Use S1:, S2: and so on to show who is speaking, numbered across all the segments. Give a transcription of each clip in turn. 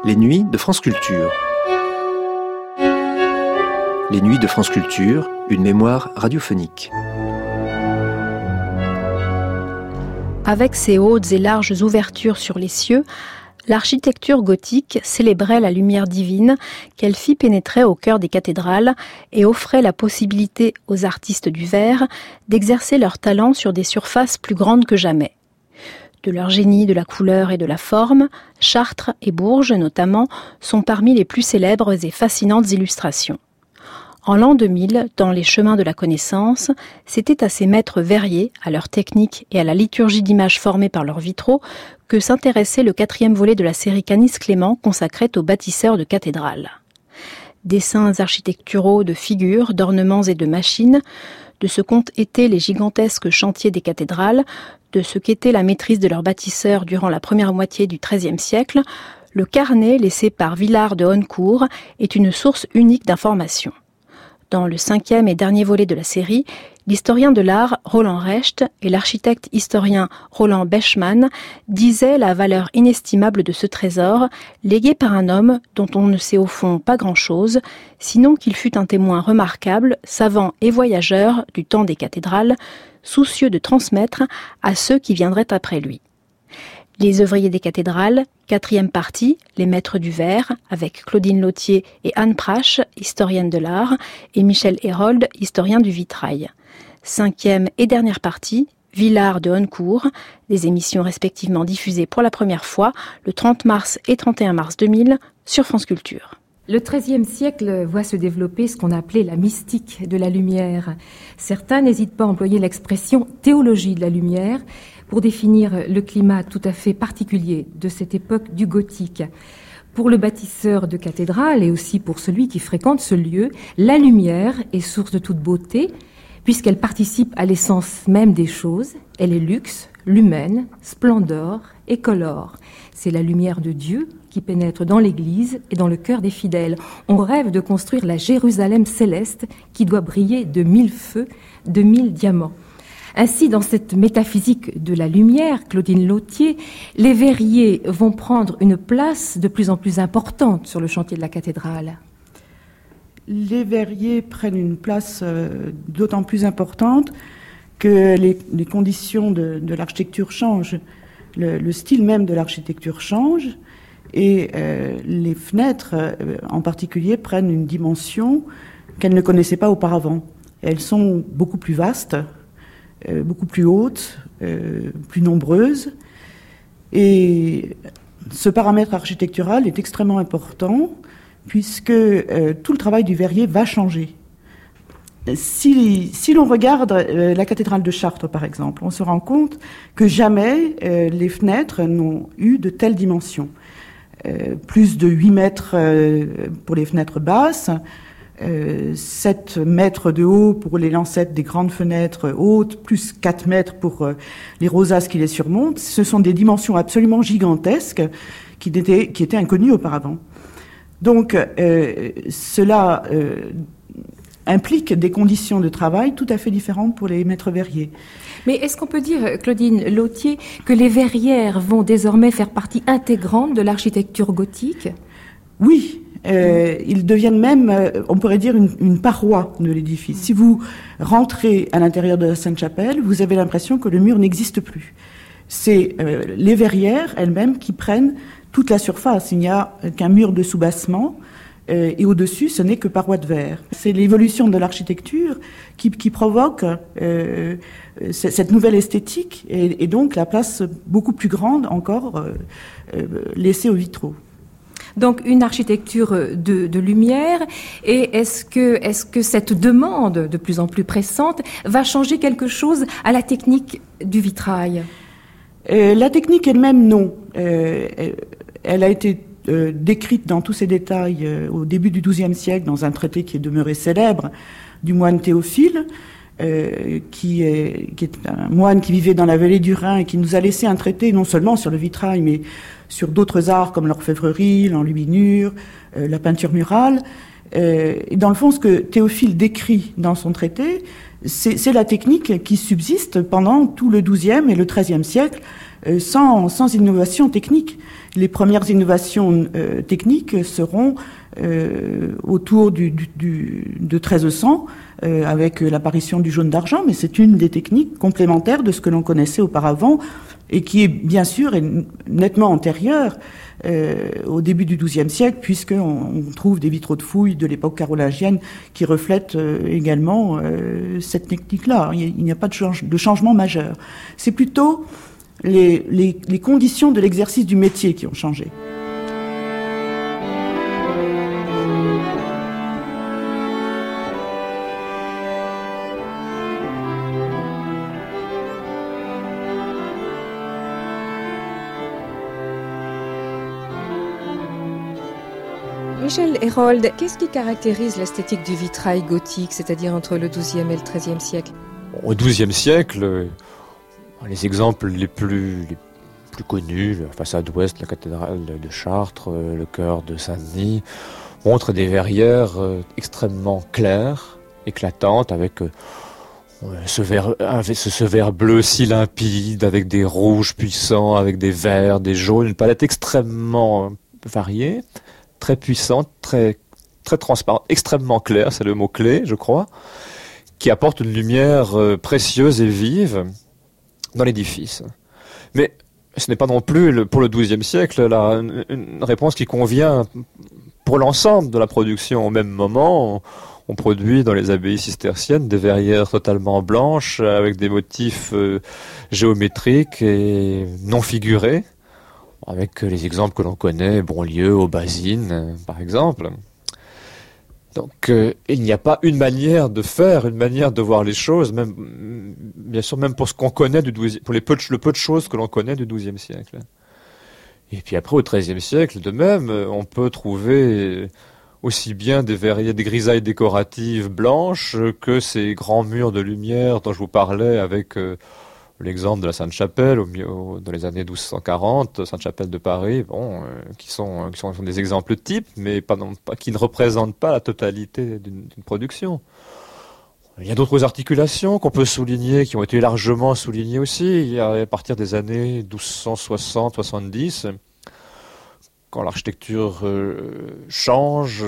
S1: Les nuits de France Culture. Les nuits de France Culture, une mémoire radiophonique.
S2: Avec ses hautes et larges ouvertures sur les cieux, l'architecture gothique célébrait la lumière divine qu'elle fit pénétrer au cœur des cathédrales et offrait la possibilité aux artistes du verre d'exercer leur talent sur des surfaces plus grandes que jamais. De leur génie de la couleur et de la forme, Chartres et Bourges, notamment, sont parmi les plus célèbres et fascinantes illustrations. En l'an 2000, dans les chemins de la connaissance, c'était à ces maîtres verriers, à leur technique et à la liturgie d'images formées par leurs vitraux, que s'intéressait le 4e volet de la série Canis-Clément consacrée aux bâtisseurs de cathédrales. Dessins architecturaux de figures, d'ornements et de machines, de ce qu'ont été les gigantesques chantiers des cathédrales, de ce qu'était la maîtrise de leurs bâtisseurs durant la première moitié du XIIIe siècle, le carnet laissé par Villard de Honnecourt est une source unique d'informations. Dans le 5e et dernier volet de la série, l'historien de l'art Roland Recht et l'architecte historien Roland Bechmann disaient la valeur inestimable de ce trésor, légué par un homme dont on ne sait au fond pas grand-chose, sinon qu'il fut un témoin remarquable, savant et voyageur du temps des cathédrales, soucieux de transmettre à ceux qui viendraient après lui. Les œuvriers des cathédrales, 4e partie, les maîtres du verre, avec Claudine Lautier et Anne Prache, historienne de l'art, et Michel Hérold, historien du vitrail. 5e et dernière partie, Villard de Honnecourt, des émissions respectivement diffusées pour la première fois le 30 mars et 31 mars 2000 sur France Culture.
S3: Le XIIIe siècle voit se développer ce qu'on appelait la mystique de la lumière. Certains n'hésitent pas à employer l'expression théologie de la lumière pour définir le climat tout à fait particulier de cette époque du gothique. Pour le bâtisseur de cathédrale et aussi pour celui qui fréquente ce lieu, la lumière est source de toute beauté puisqu'elle participe à l'essence même des choses. Elle est luxe, lumène, splendeur et colore. C'est la lumière de Dieu qui pénètre dans l'Église et dans le cœur des fidèles. On rêve de construire la Jérusalem céleste qui doit briller de 1000 feux, de 1000 diamants. Ainsi, dans cette métaphysique de la lumière, Claudine Lautier, les verriers vont prendre une place de plus en plus importante sur le chantier de la cathédrale.
S4: Les verriers prennent une place d'autant plus importante que les conditions de l'architecture changent. Le style même de l'architecture change et les fenêtres, en particulier, prennent une dimension qu'elles ne connaissaient pas auparavant. Elles sont beaucoup plus vastes, beaucoup plus hautes, plus nombreuses. Et ce paramètre architectural est extrêmement important puisque tout le travail du verrier va changer. Si l'on regarde la cathédrale de Chartres, par exemple, on se rend compte que jamais les fenêtres n'ont eu de telles dimensions. Plus de 8 mètres pour les fenêtres basses, 7 mètres de haut pour les lancettes des grandes fenêtres hautes, plus 4 mètres pour les rosaces qui les surmontent. Ce sont des dimensions absolument gigantesques qui étaient inconnues auparavant. Donc cela implique des conditions de travail tout à fait différentes pour les maîtres verriers.
S3: Mais est-ce qu'on peut dire, Claudine Lautier, que les verrières vont désormais faire partie intégrante de l'architecture gothique ?
S4: Oui. Ils deviennent même, on pourrait dire, une paroi de l'édifice. Si vous rentrez à l'intérieur de la Sainte-Chapelle, vous avez l'impression que le mur n'existe plus. C'est les verrières elles-mêmes qui prennent toute la surface. Il n'y a qu'un mur de soubassement et au-dessus, ce n'est que parois de verre. C'est l'évolution de l'architecture qui provoque cette nouvelle esthétique et donc la place beaucoup plus grande encore laissée aux vitraux.
S3: Donc une architecture de lumière, et est-ce que cette demande de plus en plus pressante va changer quelque chose à la technique du vitrail ?
S4: La technique elle-même, non. Elle a été décrite dans tous ses détails au début du XIIe siècle dans un traité qui est demeuré célèbre du moine Théophile, qui est un moine qui vivait dans la vallée du Rhin et qui nous a laissé un traité non seulement sur le vitrail, mais sur d'autres arts comme l'orfèvrerie, l'enluminure, la peinture murale. Et dans le fond, ce que Théophile décrit dans son traité, c'est la technique qui subsiste pendant tout le XIIe et le XIIIe siècle sans innovation technique. Les premières innovations techniques seront autour de 1300, avec l'apparition du jaune d'argent, mais c'est une des techniques complémentaires de ce que l'on connaissait auparavant et qui est bien sûr nettement antérieure au début du XIIe siècle, puisqu'on trouve des vitraux de fouilles de l'époque carolingienne qui reflètent également cette technique-là. Il n'y a pas de changement majeur. C'est plutôt les conditions de l'exercice du métier qui ont changé.
S5: Michel Hérold, qu'est-ce qui caractérise l'esthétique du vitrail gothique, c'est-à-dire entre le XIIe et le XIIIe siècle ?
S6: Au XIIe siècle, les exemples les plus connus, la façade ouest, la cathédrale de Chartres, le chœur de Saint-Denis, montrent des verrières extrêmement claires, éclatantes, avec ce vert bleu si limpide, avec des rouges puissants, avec des verts, des jaunes, une palette extrêmement variée, très puissante, très transparente, extrêmement claire, c'est le mot clé, je crois, qui apporte une lumière précieuse et vive dans l'édifice. Mais ce n'est pas non plus, pour le XIIe siècle, une réponse qui convient pour l'ensemble de la production. Au même moment, on produit dans les abbayes cisterciennes des verrières totalement blanches, avec des motifs géométriques et non figurés, avec les exemples que l'on connaît, Bonlieu, Aubazine, par exemple. Donc, il n'y a pas une manière de faire, une manière de voir les choses, même, bien sûr, même pour ce qu'on connaît pour le peu de choses que l'on connaît du XIIe siècle. Et puis après, au XIIIe siècle, de même, on peut trouver aussi bien des verrières, des grisailles décoratives blanches que ces grands murs de lumière dont je vous parlais avec l'exemple de la Sainte-Chapelle dans les années 1240, Sainte-Chapelle de Paris, qui sont des exemples types, mais qui ne représentent pas la totalité d'une production. Il y a d'autres articulations qu'on peut souligner, qui ont été largement soulignées aussi, à partir des années 1260-70, quand l'architecture change,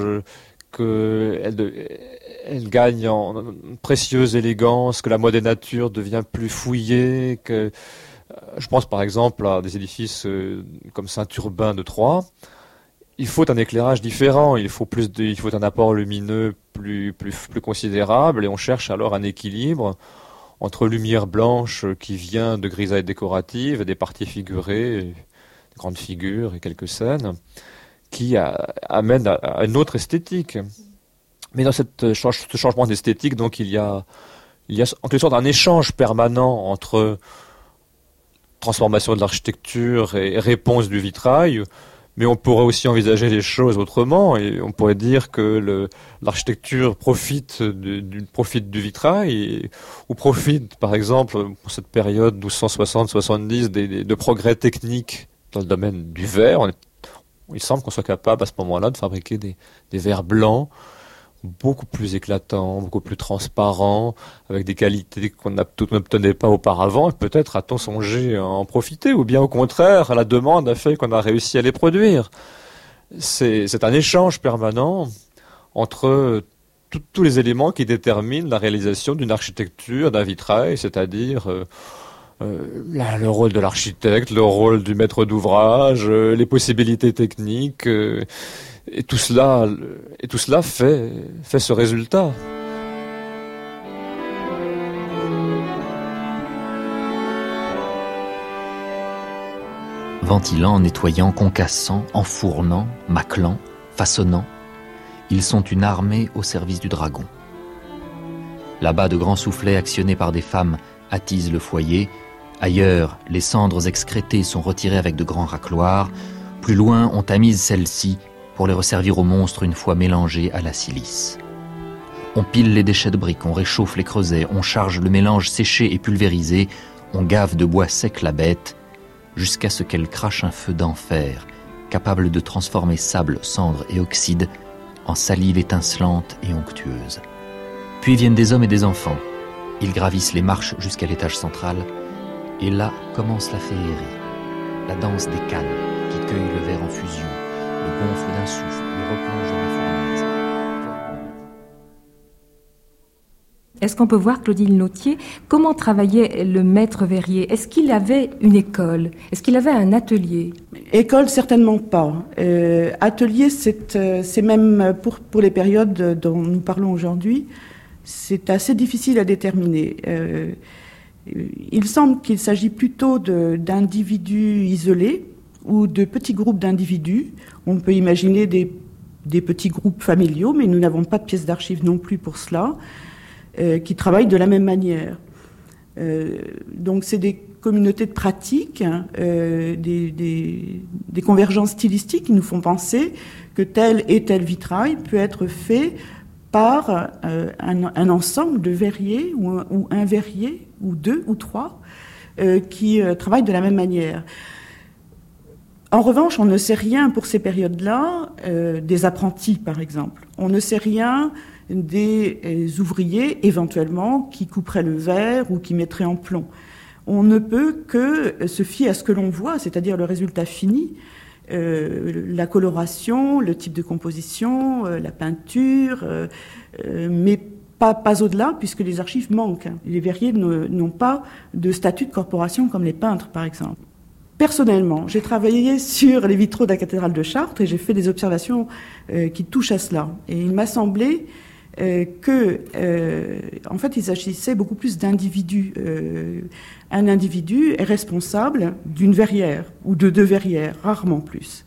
S6: qu'elle gagne en précieuse élégance, que la mode des natures devient plus fouillée, que je pense par exemple à des édifices comme Saint-Urbain de Troyes. Il faut un éclairage différent, il faut un apport lumineux plus considérable, et on cherche alors un équilibre entre lumière blanche qui vient de grisailles décoratives, des parties figurées, des grandes figures et quelques scènes, qui amène à une autre esthétique. Mais dans ce changement d'esthétique, donc, il y a en quelque sorte un échange permanent entre transformation de l'architecture et réponse du vitrail, mais on pourrait aussi envisager les choses autrement, et on pourrait dire que l'architecture profite du vitrail, ou profite, par exemple, pour cette période 1260-70, de progrès techniques dans le domaine du verre. Il semble qu'on soit capable à ce moment-là de fabriquer des verres blancs beaucoup plus éclatants, beaucoup plus transparents, avec des qualités qu'on n'obtenait pas auparavant. Et peut-être a-t-on songé à en profiter, ou bien au contraire, la demande a fait qu'on a réussi à les produire. C'est un échange permanent entre tous les éléments qui déterminent la réalisation d'une architecture, d'un vitrail, c'est-à-dire le rôle de l'architecte, le rôle du maître d'ouvrage, les possibilités techniques, et tout cela fait ce résultat.
S7: Ventilant, nettoyant, concassant, enfournant, maclant, façonnant, ils sont une armée au service du dragon. Là-bas, de grands soufflets actionnés par des femmes attisent le foyer. Ailleurs, les cendres excrétées sont retirées avec de grands racloirs. Plus loin, on tamise celles-ci pour les resservir aux monstres une fois mélangées à la silice. On pile les déchets de briques, on réchauffe les creusets, on charge le mélange séché et pulvérisé, on gave de bois sec la bête, jusqu'à ce qu'elle crache un feu d'enfer, capable de transformer sable, cendre et oxyde en salive étincelante et onctueuse. Puis viennent des hommes et des enfants. Ils gravissent les marches jusqu'à l'étage central, et là commence la féerie. la danse des cannes qui cueillent le verre en fusion, le gonfle d'un souffle, le replonge dans la fournaise.
S3: Est-ce qu'on peut voir, Claudine Lautier, comment travaillait le maître verrier? Est-ce qu'il avait une école? Est-ce qu'il avait un atelier?
S4: École, certainement pas. Atelier, c'est même pour les périodes dont nous parlons aujourd'hui, c'est assez difficile à déterminer. Il semble qu'il s'agit plutôt d'individus isolés ou de petits groupes d'individus. On peut imaginer des petits groupes familiaux, mais nous n'avons pas de pièces d'archives non plus pour cela, qui travaillent de la même manière. Donc c'est des communautés de pratique, des convergences stylistiques qui nous font penser que tel et tel vitrail peut être fait par un ensemble de verriers ou un verrier ou deux ou trois qui travaillent de la même manière. En revanche, on ne sait rien pour ces périodes-là des apprentis, par exemple. On ne sait rien des ouvriers, éventuellement, qui couperaient le verre ou qui mettraient en plomb. On ne peut que se fier à ce que l'on voit, c'est-à-dire le résultat fini, la coloration, le type de composition, la peinture, mais pas au-delà, puisque les archives manquent. Les verriers n'ont pas de statut de corporation comme les peintres, par exemple. Personnellement, j'ai travaillé sur les vitraux de la cathédrale de Chartres et j'ai fait des observations qui touchent à cela. Et il m'a semblé en fait, il s'agissait beaucoup plus d'individus. Un individu est responsable d'une verrière ou de deux verrières, rarement plus.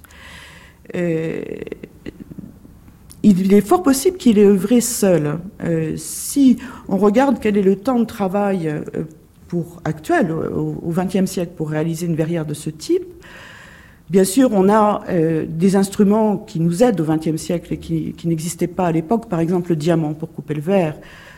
S4: Il est fort possible qu'il ait œuvré seul. Si on regarde quel est le temps de travail actuel au XXe siècle pour réaliser une verrière de ce type, bien sûr, on a des instruments qui nous aident au XXe siècle et qui n'existaient pas à l'époque. Par exemple, le diamant pour couper le verre.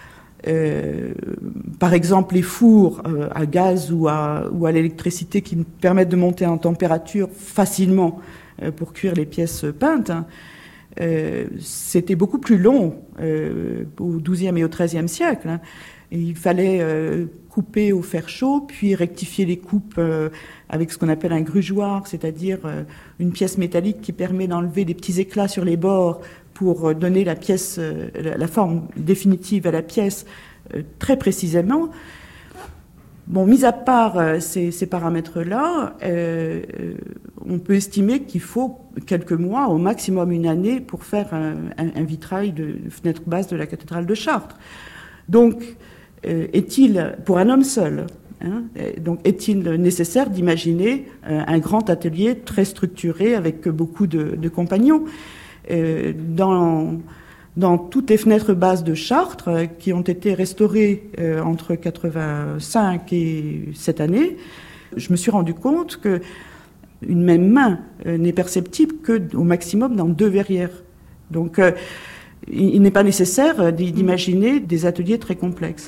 S4: Par exemple, les fours à gaz ou à l'électricité qui nous permettent de monter en température facilement pour cuire les pièces peintes. C'était beaucoup plus long au XIIe et au XIIIe siècle. Et il fallait couper au fer chaud, puis rectifier les coupes avec ce qu'on appelle un grugeoir, c'est-à-dire une pièce métallique qui permet d'enlever des petits éclats sur les bords pour donner la pièce, la forme définitive à la pièce très précisément. Bon, mis à part ces paramètres-là, on peut estimer qu'il faut quelques mois, au maximum une année, pour faire un vitrail de fenêtre basse de la cathédrale de Chartres. Donc, est-il, pour un homme seul, donc est-il nécessaire d'imaginer un grand atelier très structuré avec beaucoup de compagnons dans toutes les fenêtres basses de Chartres qui ont été restaurées entre 85 et cette année, je me suis rendu compte que une même main n'est perceptible qu'au maximum dans deux verrières. Donc il n'est pas nécessaire d'imaginer des ateliers très complexes.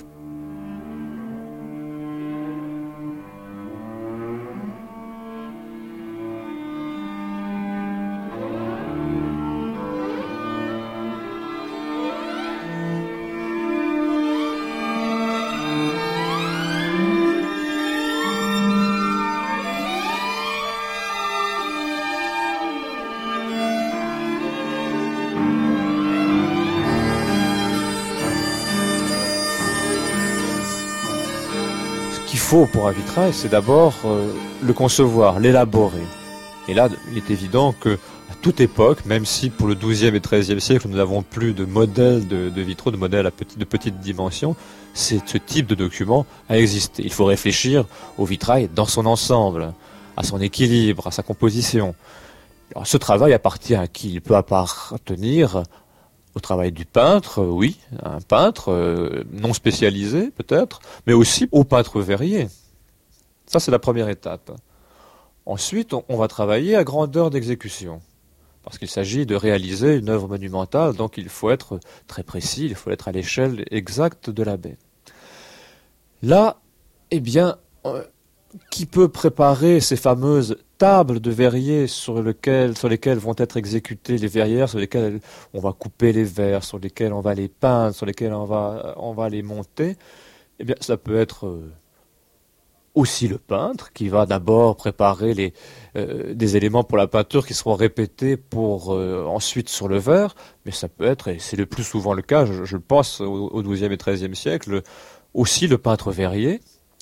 S6: Faut pour un vitrail, c'est d'abord le concevoir, l'élaborer. Et là, il est évident que à toute époque, même si pour le XIIe et XIIIe siècle, nous n'avons plus de modèles de vitraux, de modèles de petite dimension, ce type de document a existé. Il faut réfléchir au vitrail dans son ensemble, à son équilibre, à sa composition. Alors, ce travail appartient à qui? Il peut appartenir au travail du peintre, oui, un peintre non spécialisé peut-être, mais aussi au peintre verrier. Ça, c'est la première étape. Ensuite, on va travailler à grandeur d'exécution, parce qu'il s'agit de réaliser une œuvre monumentale, donc il faut être très précis, il faut être à l'échelle exacte de la baie. Là, eh bien, qui peut préparer ces fameuses tables de verrier sur lesquelles vont être exécutées les verrières, sur lesquelles on va couper les verres, sur lesquelles on va les peindre, sur lesquelles on va les monter? Eh bien, ça peut être aussi le peintre qui va d'abord préparer des éléments pour la peinture qui seront répétés pour ensuite sur le verre, mais ça peut être, et c'est le plus souvent le cas, je pense au XIIe et XIIIe siècle, aussi le peintre verrier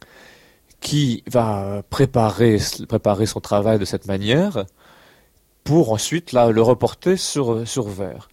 S6: qui va préparer son travail de cette manière pour ensuite le reporter sur verre.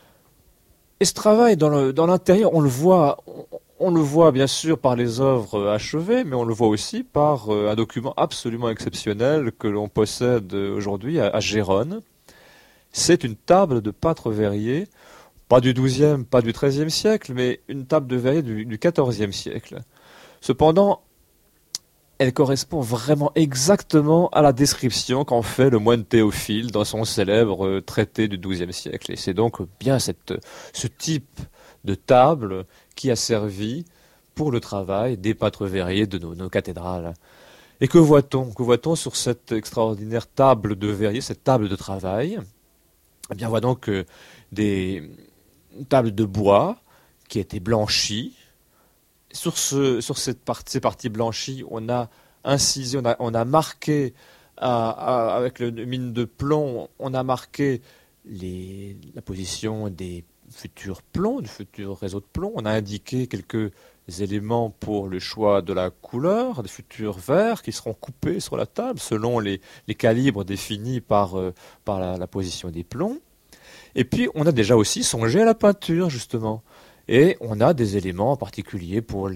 S6: Et ce travail dans l'intérieur, on le voit bien sûr par les œuvres achevées, mais on le voit aussi par un document absolument exceptionnel que l'on possède aujourd'hui à Gérone. C'est une table de peintre verrier, pas du XIIe, pas du XIIIe siècle, mais une table de verrier du XIVe siècle. Cependant, elle correspond vraiment exactement à la description qu'en fait le moine Théophile dans son célèbre traité du XIIe siècle. Et c'est donc bien ce type de table qui a servi pour le travail des peintres verriers de nos cathédrales. Et que voit-on ? Que voit-on sur cette extraordinaire table de verrier, cette table de travail ? Eh bien, on voit donc des tables de bois qui étaient blanchies. Sur ces parties blanchies, on a incisé, on a marqué avec le mine de plomb, on a marqué la position des futurs plombs, du futur réseau de plomb. On a indiqué quelques éléments pour le choix de la couleur, des futurs verres qui seront coupés sur la table selon les calibres définis par la position des plombs. Et puis, on a déjà aussi songé à la peinture, justement. Et on a des éléments en particulier pour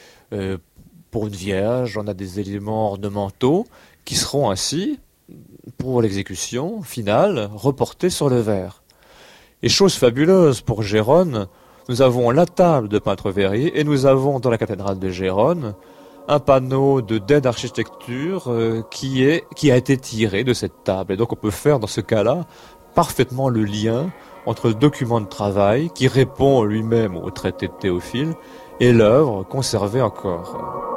S6: une vierge, on a des éléments ornementaux qui seront ainsi, pour l'exécution finale, reportés sur le verre. Et chose fabuleuse pour Gérone, nous avons la table de peintre verrier et nous avons dans la cathédrale de Gérone un panneau de dais d'architecture qui a été tiré de cette table. Et donc on peut faire dans ce cas-là parfaitement le lien entre le document de travail qui répond lui-même au traité de Théophile et l'œuvre conservée encore.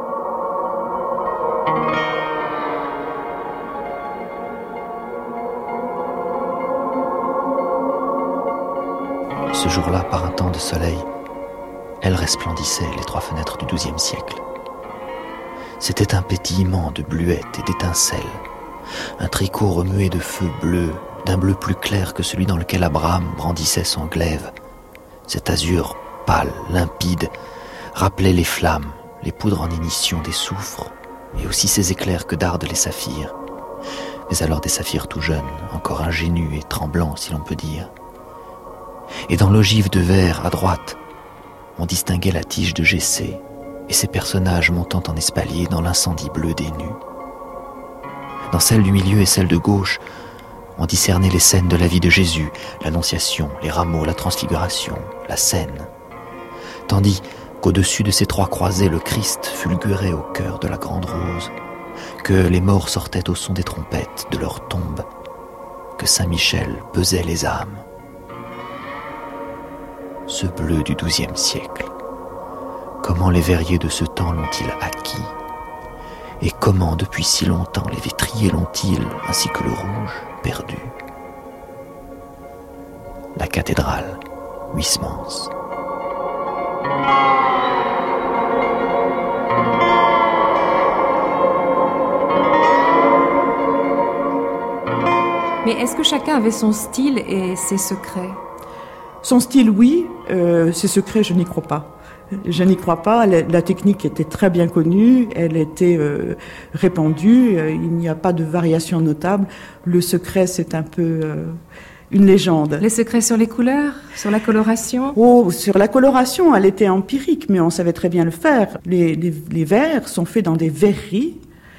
S7: Ce jour-là, par un temps de soleil, elles resplendissaient, les 3 fenêtres du XIIe siècle. C'était un pétillement de bluettes et d'étincelles, un tricot remué de feu bleu, d'un bleu plus clair que celui dans lequel Abraham brandissait son glaive. Cet azur pâle, limpide, rappelait les flammes, les poudres en ignition des soufres, et aussi ces éclairs que dardent les saphirs. Mais alors des saphirs tout jeunes, encore ingénus et tremblants, si l'on peut dire. Et dans l'ogive de verre, à droite, on distinguait la tige de Jessé et ses personnages montant en espalier dans l'incendie bleu des nues. Dans celle du milieu et celle de gauche, on discernait les scènes de la vie de Jésus, l'Annonciation, les rameaux, la Transfiguration, la Seine. Tandis qu'au-dessus de ces 3 croisées, le Christ fulgurait au cœur de la grande rose, que les morts sortaient au son des trompettes de leur tombe, que Saint-Michel pesait les âmes. Ce bleu du XIIe siècle, comment les verriers de ce temps l'ont-ils acquis ? Et comment, depuis si longtemps, les vitriers l'ont-ils, ainsi que le rouge, perdu ? La cathédrale, Huysmans.
S3: Mais est-ce que chacun avait son style et ses secrets ?
S4: Son style, oui. Ses secrets, je n'y crois pas. Je n'y crois pas. La technique était très bien connue, elle était répandue, il n'y a pas de variation notable. Le secret, c'est un peu une légende.
S3: Les secrets sur les couleurs, sur la coloration ?
S4: Oh, sur la coloration, elle était empirique, mais on savait très bien le faire. Les verres sont faits dans des verreries,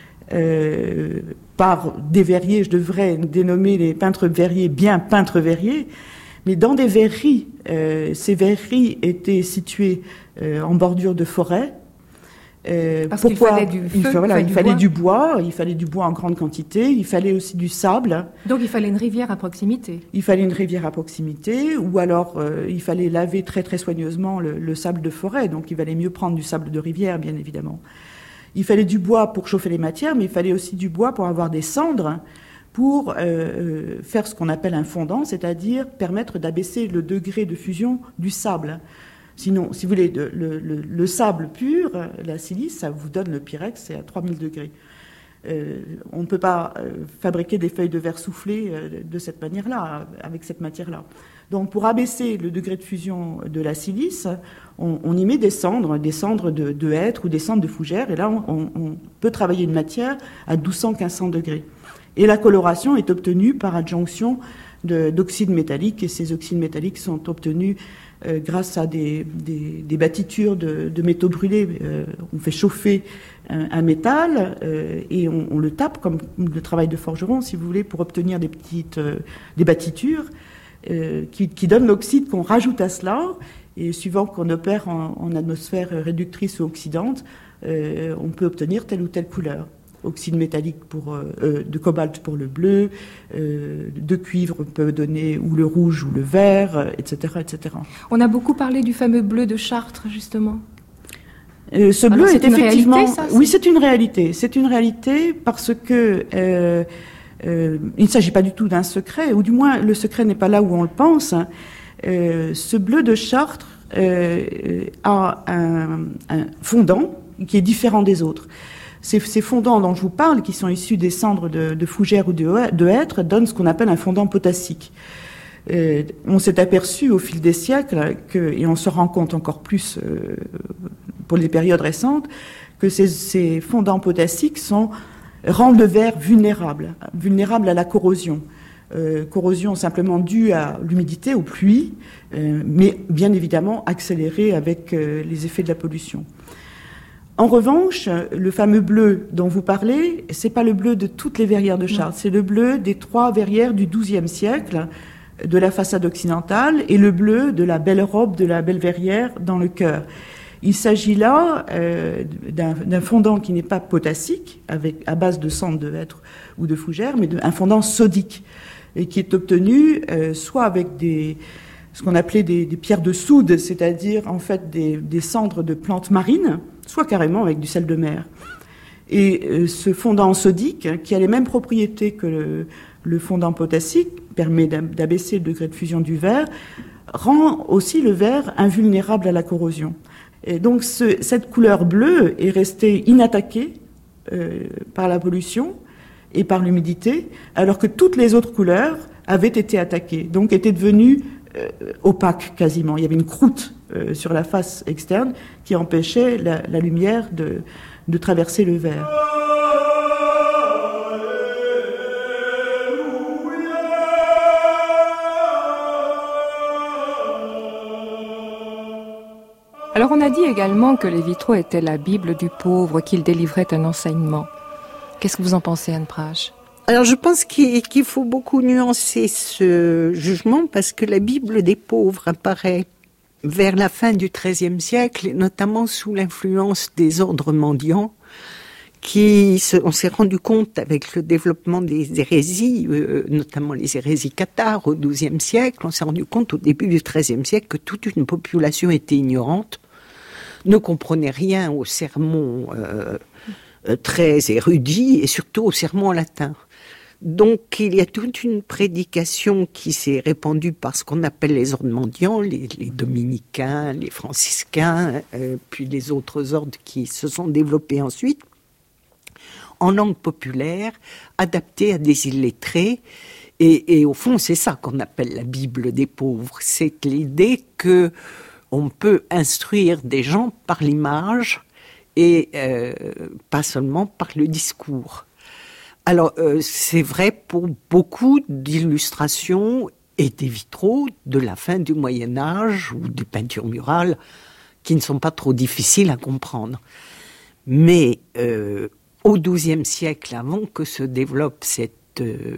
S4: par des verriers, je devrais dénommer les peintres verriers bien peintres verriers, mais dans des verreries. Ces verreries étaient situées en bordure de forêt.
S3: Parce qu'il fallait du feu,
S4: il fallait du bois, il fallait du bois en grande quantité, il fallait aussi du sable.
S3: Donc il fallait une rivière à proximité.
S4: Il fallait une rivière à proximité, ou alors il fallait laver très très soigneusement le sable de forêt, donc il valait mieux prendre du sable de rivière, bien évidemment. Il fallait du bois pour chauffer les matières, mais il fallait aussi du bois pour avoir des cendres, pour faire ce qu'on appelle un fondant, c'est-à-dire permettre d'abaisser le degré de fusion du sable. Sinon, si vous voulez, le sable pur, la silice, ça vous donne le pyrex, c'est à 3000 degrés. On ne peut pas fabriquer des feuilles de verre soufflées de cette manière-là, avec cette matière-là. Donc, pour abaisser le degré de fusion de la silice, on y met des cendres de hêtre ou des cendres de fougère, et là, on peut travailler une matière à 1200-1500 degrés. Et la coloration est obtenue par adjonction d'oxydes métalliques, et ces oxydes métalliques sont obtenus grâce à des battitures de métaux brûlés. On fait chauffer un métal et on le tape comme le travail de forgeron, si vous voulez, pour obtenir des battitures qui donnent l'oxyde qu'on rajoute à cela. Et suivant qu'on opère en atmosphère réductrice ou oxydante, on peut obtenir telle ou telle couleur. Oxyde métallique de cobalt pour le bleu, de cuivre peut donner ou le rouge ou le vert, etc., etc.
S3: On a beaucoup parlé du fameux bleu de Chartres, justement.
S4: Ce bleu est effectivement...
S3: Réalité, ça,
S4: oui, c'est une réalité. C'est une réalité parce que il ne s'agit pas du tout d'un secret, ou du moins le secret n'est pas là où on le pense. Ce bleu de Chartres a un fondant qui est différent des autres. Ces fondants dont je vous parle, qui sont issus des cendres de fougère ou de hêtre, donnent ce qu'on appelle un fondant potassique. On s'est aperçu au fil des siècles, et on se rend compte encore plus pour les périodes récentes, que ces fondants potassiques rendent le verre vulnérable à la corrosion. Corrosion simplement due à l'humidité, aux pluies, mais bien évidemment accélérée avec les effets de la pollution. En revanche, le fameux bleu dont vous parlez, c'est pas le bleu de toutes les verrières de Chartres, c'est le bleu des 3 verrières du XIIe siècle, de la façade occidentale, et le bleu de la belle robe de la belle verrière dans le chœur. Il s'agit là d'un fondant qui n'est pas potassique, à base de cendres de hêtre ou de fougère, mais un fondant sodique, et qui est obtenu soit avec ce qu'on appelait des pierres de soude, c'est-à-dire en fait des cendres de plantes marines, soit carrément avec du sel de mer. Et ce fondant sodique, qui a les mêmes propriétés que le fondant potassique, permet d'abaisser le degré de fusion du verre, rend aussi le verre invulnérable à la corrosion. Et donc cette couleur bleue est restée inattaquée par la pollution et par l'humidité, alors que toutes les autres couleurs avaient été attaquées, donc étaient devenues opaques quasiment. Il y avait une croûte sur la face externe qui empêchait la lumière de traverser le verre.
S5: Alors on a dit également que les vitraux étaient la Bible du pauvre, qu'ils délivraient un enseignement. Qu'est-ce que vous en pensez, Anne Prache ?
S8: Alors je pense qu'il faut beaucoup nuancer ce jugement parce que la Bible des pauvres apparaît vers la fin du XIIIe siècle, et notamment sous l'influence des ordres mendiants, on s'est rendu compte avec le développement des hérésies, notamment les hérésies cathares au XIIe siècle, on s'est rendu compte au début du XIIIe siècle que toute une population était ignorante, ne comprenait rien aux sermons très érudits et surtout aux sermons en latin. Donc il y a toute une prédication qui s'est répandue par ce qu'on appelle les ordres mendiants, les dominicains, les franciscains, puis les autres ordres qui se sont développés ensuite, en langue populaire, adaptée à des illettrés. Et au fond, c'est ça qu'on appelle la Bible des pauvres. C'est l'idée que on peut instruire des gens par l'image et pas seulement par le discours. Alors, c'est vrai pour beaucoup d'illustrations et des vitraux de la fin du Moyen-Âge ou des peintures murales qui ne sont pas trop difficiles à comprendre. Mais au XIIe siècle, avant que se développe cette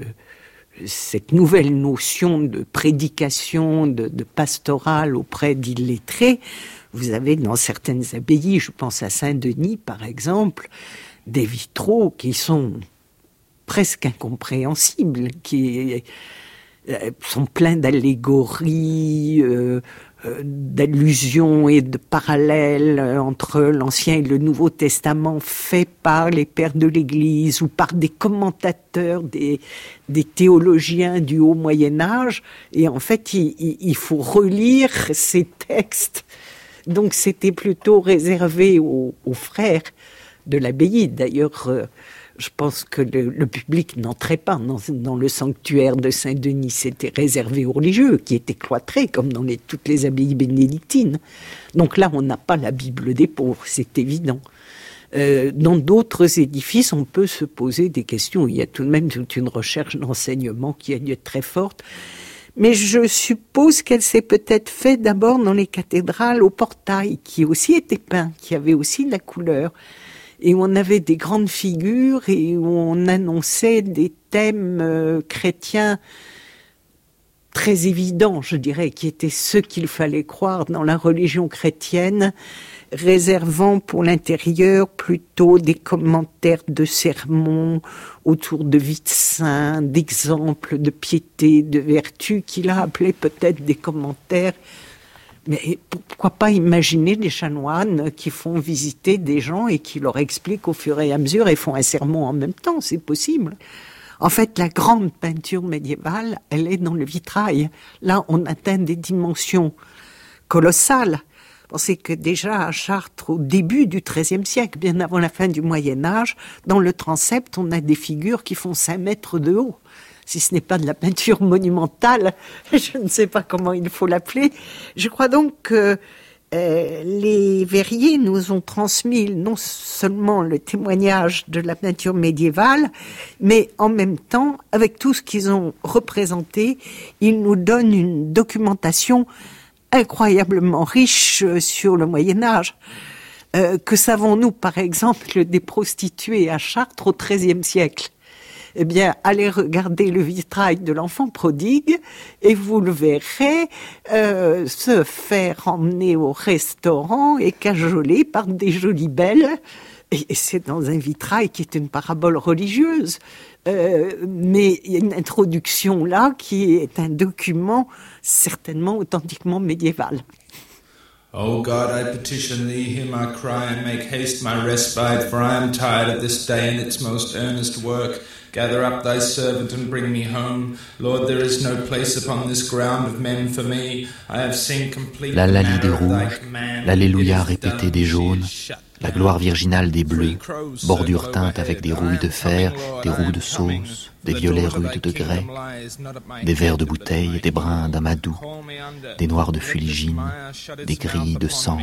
S8: nouvelle notion de prédication, de pastorale auprès d'illettrés, vous avez dans certaines abbayes, je pense à Saint-Denis par exemple, des vitraux qui sont presque incompréhensibles, qui sont pleins d'allégories, d'allusions et de parallèles entre l'Ancien et le Nouveau Testament faits par les pères de l'Église ou par des commentateurs, des théologiens du Haut Moyen-Âge. Et en fait, il faut relire ces textes Donc c'était plutôt réservé aux frères de l'abbaye. D'ailleurs, je pense que le public n'entrait pas dans le sanctuaire de Saint-Denis. C'était réservé aux religieux, qui étaient cloîtrés, comme dans toutes les abbayes bénédictines. Donc là, on n'a pas la Bible des pauvres, c'est évident. Dans d'autres édifices, on peut se poser des questions. Il y a tout de même toute une recherche d'enseignement qui a dû être très forte. Mais je suppose qu'elle s'est peut-être faite d'abord dans les cathédrales au portail, qui aussi étaient peints, qui avaient aussi de la couleur. Et où on avait des grandes figures et où on annonçait des thèmes chrétiens très évidents, je dirais, qui étaient ceux qu'il fallait croire dans la religion chrétienne, réservant pour l'intérieur plutôt des commentaires de sermons autour de vies de saints, d'exemples de piété, de vertu, qu'il a appelé peut-être des commentaires. Mais pourquoi pas imaginer des chanoines qui font visiter des gens et qui leur expliquent au fur et à mesure et font un sermon en même temps, c'est possible. En fait, la grande peinture médiévale, elle est dans le vitrail. Là, on atteint des dimensions colossales. Pensez que déjà à Chartres, au début du XIIIe siècle, bien avant la fin du Moyen-Âge, dans le transept, on a des figures qui font 5 mètres de haut. Si ce n'est pas de la peinture monumentale, je ne sais pas comment il faut l'appeler. Je crois donc que les verriers nous ont transmis non seulement le témoignage de la peinture médiévale, mais en même temps, avec tout ce qu'ils ont représenté, ils nous donnent une documentation incroyablement riche sur le Moyen-Âge. Que savons-nous, par exemple, des prostituées à Chartres au XIIIe siècle ? Eh bien, allez regarder le vitrail de l'enfant prodigue et vous le verrez se faire emmener au restaurant et cajoler par des jolies belles. Et c'est dans un vitrail qui est une parabole religieuse. Mais il y a une introduction là qui est un document certainement authentiquement médiéval.
S9: O God, I petition thee, hear my cry, and make haste my respite, for I am tired of this day and its most earnest work. Gather up thy servant and bring me home. Lord, there is no place upon this ground of men for me. I have seen complete
S7: La lalie des rouges, l'alléluia répété des jaunes, la gloire virginale des bleus, bordure teinte avec des rouilles de fer, des roues de sauce, des violets rudes de grès, des verts de bouteille, des brins d'amadou, des noirs de fuligine, des grilles de cendre.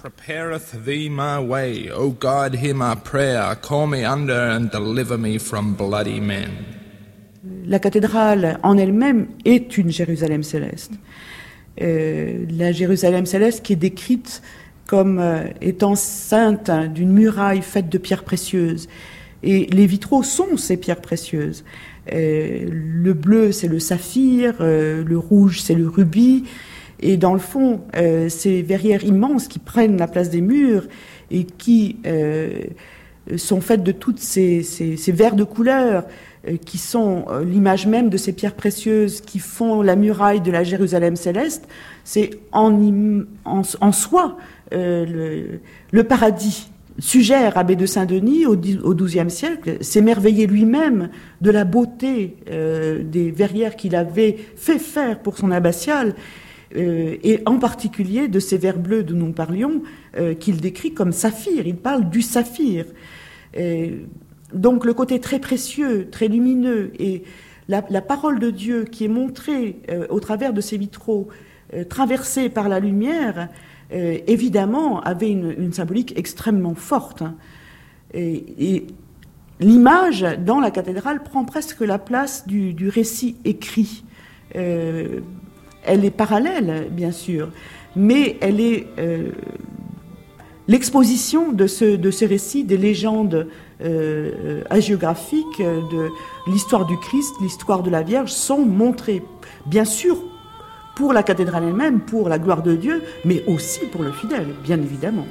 S9: O God, hear my prayer, call me under and deliver me from bloody men.
S4: La cathédrale en elle-même est une Jérusalem céleste. La Jérusalem céleste qui est décrite comme étant ceinte d'une muraille faite de pierres précieuses. Et les vitraux sont ces pierres précieuses. Le bleu, c'est le saphir, le rouge, c'est le rubis. Et dans le fond, ces verrières immenses qui prennent la place des murs et qui sont faites de toutes ces verres de couleur qui sont l'image même de ces pierres précieuses qui font la muraille de la Jérusalem céleste, c'est en soi le paradis. Suger, abbé de Saint-Denis, au XIIe siècle, s'émerveillait lui-même de la beauté des verrières qu'il avait fait faire pour son abbatiale, et en particulier de ces verres bleus dont nous parlions, qu'il décrit comme saphir. Il parle du saphir. Donc le côté très précieux, très lumineux, et la parole de Dieu qui est montrée au travers de ces vitraux, traversée par la lumière, évidemment, avait une symbolique extrêmement forte. Et l'image, dans la cathédrale, prend presque la place du récit écrit. Elle est parallèle, bien sûr, mais elle est l'exposition de ce récit des légendes hagiographiques de l'histoire du Christ, l'histoire de la Vierge, sont montrées, bien sûr, pour la cathédrale elle-même, pour la gloire de Dieu, mais aussi pour le fidèle, bien évidemment.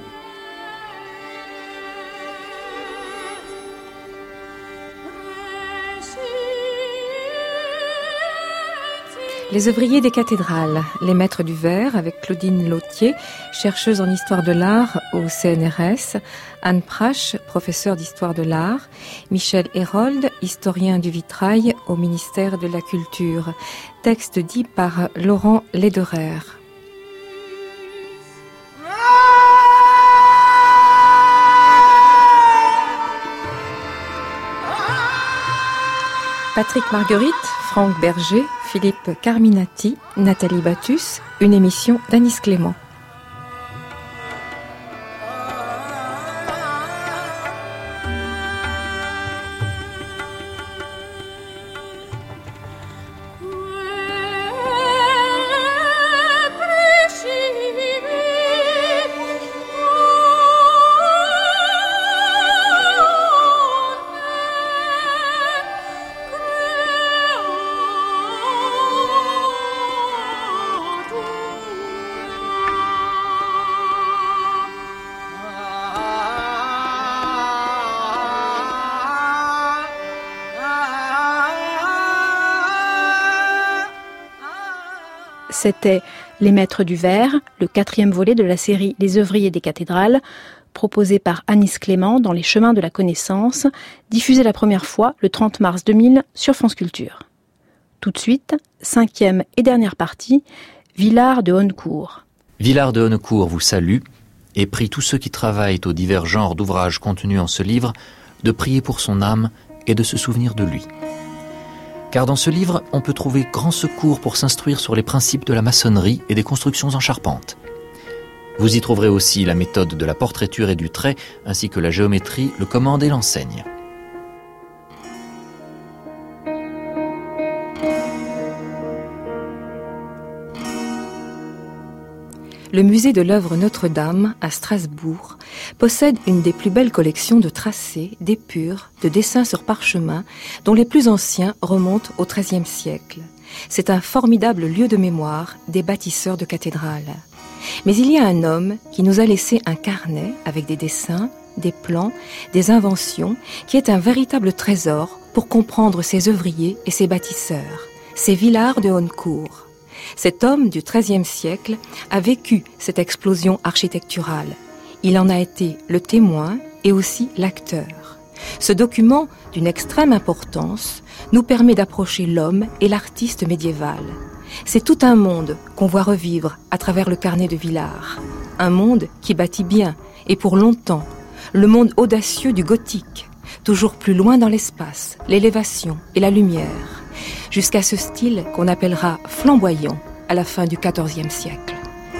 S5: Les ouvriers des cathédrales, les maîtres du verre avec Claudine Lautier, chercheuse en histoire de l'art au CNRS, Anne Prache, professeure d'histoire de l'art, Michel Hérold, historien du vitrail au ministère de la Culture. Texte dit par Laurent Lederer. Patrick Marguerite, Franck Berger, Philippe Carminati, Nathalie Battus, une émission d'Anis Clément.
S2: C'était Les Maîtres du Vers, le 4e volet de la série Les œuvriers des cathédrales, proposé par Anis Clément dans Les Chemins de la Connaissance, diffusé la première fois le 30 mars 2000 sur France Culture. Tout de suite, 5e et dernière partie, Villard de Honnecourt.
S7: Villard de Honnecourt vous salue et prie tous ceux qui travaillent aux divers genres d'ouvrages contenus en ce livre de prier pour son âme et de se souvenir de lui. Car dans ce livre, on peut trouver grand secours pour s'instruire sur les principes de la maçonnerie et des constructions en charpente. Vous y trouverez aussi la méthode de la portraiture et du trait, ainsi que la géométrie, le commande et l'enseigne.
S5: Le musée de l'œuvre Notre-Dame, à Strasbourg, possède une des plus belles collections de tracés, d'épures, de dessins sur parchemin, dont les plus anciens remontent au XIIIe siècle. C'est un formidable lieu de mémoire des bâtisseurs de cathédrales. Mais il y a un homme qui nous a laissé un carnet avec des dessins, des plans, des inventions, qui est un véritable trésor pour comprendre ses œuvriers et ses bâtisseurs. C'est Villard de Honnecourt. Cet homme du XIIIe siècle a vécu cette explosion architecturale. Il en a été le témoin et aussi l'acteur. Ce document, d'une extrême importance, nous permet d'approcher l'homme et l'artiste médiéval. C'est tout un monde qu'on voit revivre à travers le carnet de Villard. Un monde qui bâtit bien et pour longtemps. Le monde audacieux du gothique, toujours plus loin dans l'espace, l'élévation et la lumière, jusqu'à ce style qu'on appellera flamboyant à la fin du XIVe siècle.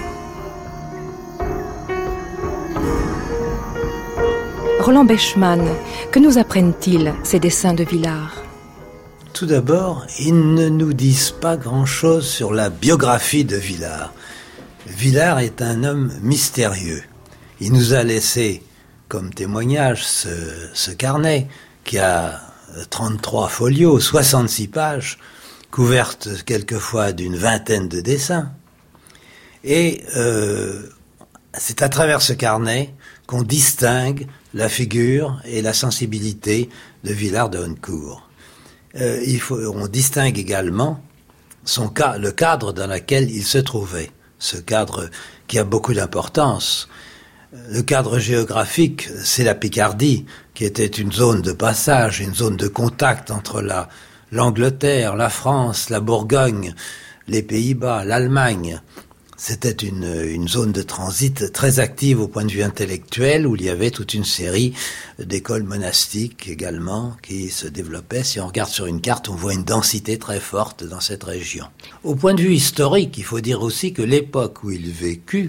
S5: Roland Bechmann, que nous apprennent-ils ces dessins de Villard ?
S10: Tout d'abord, ils ne nous disent pas grand-chose sur la biographie de Villard. Villard est un homme mystérieux. Il nous a laissé comme témoignage ce carnet qui a 33 folios, 66 pages, couvertes quelquefois d'une vingtaine de dessins. Et c'est à travers ce carnet qu'on distingue la figure et la sensibilité de Villard de Honnecourt. On distingue également le cadre dans lequel il se trouvait, ce cadre qui a beaucoup d'importance. Le cadre géographique, c'est la Picardie, qui était une zone de passage, une zone de contact entre l'Angleterre, la France, la Bourgogne, les Pays-Bas, l'Allemagne. C'était une zone de transit très active au point de vue intellectuel, où il y avait toute une série d'écoles monastiques également qui se développaient. Si on regarde sur une carte, on voit une densité très forte dans cette région. Au point de vue historique, il faut dire aussi que l'époque où il vécut,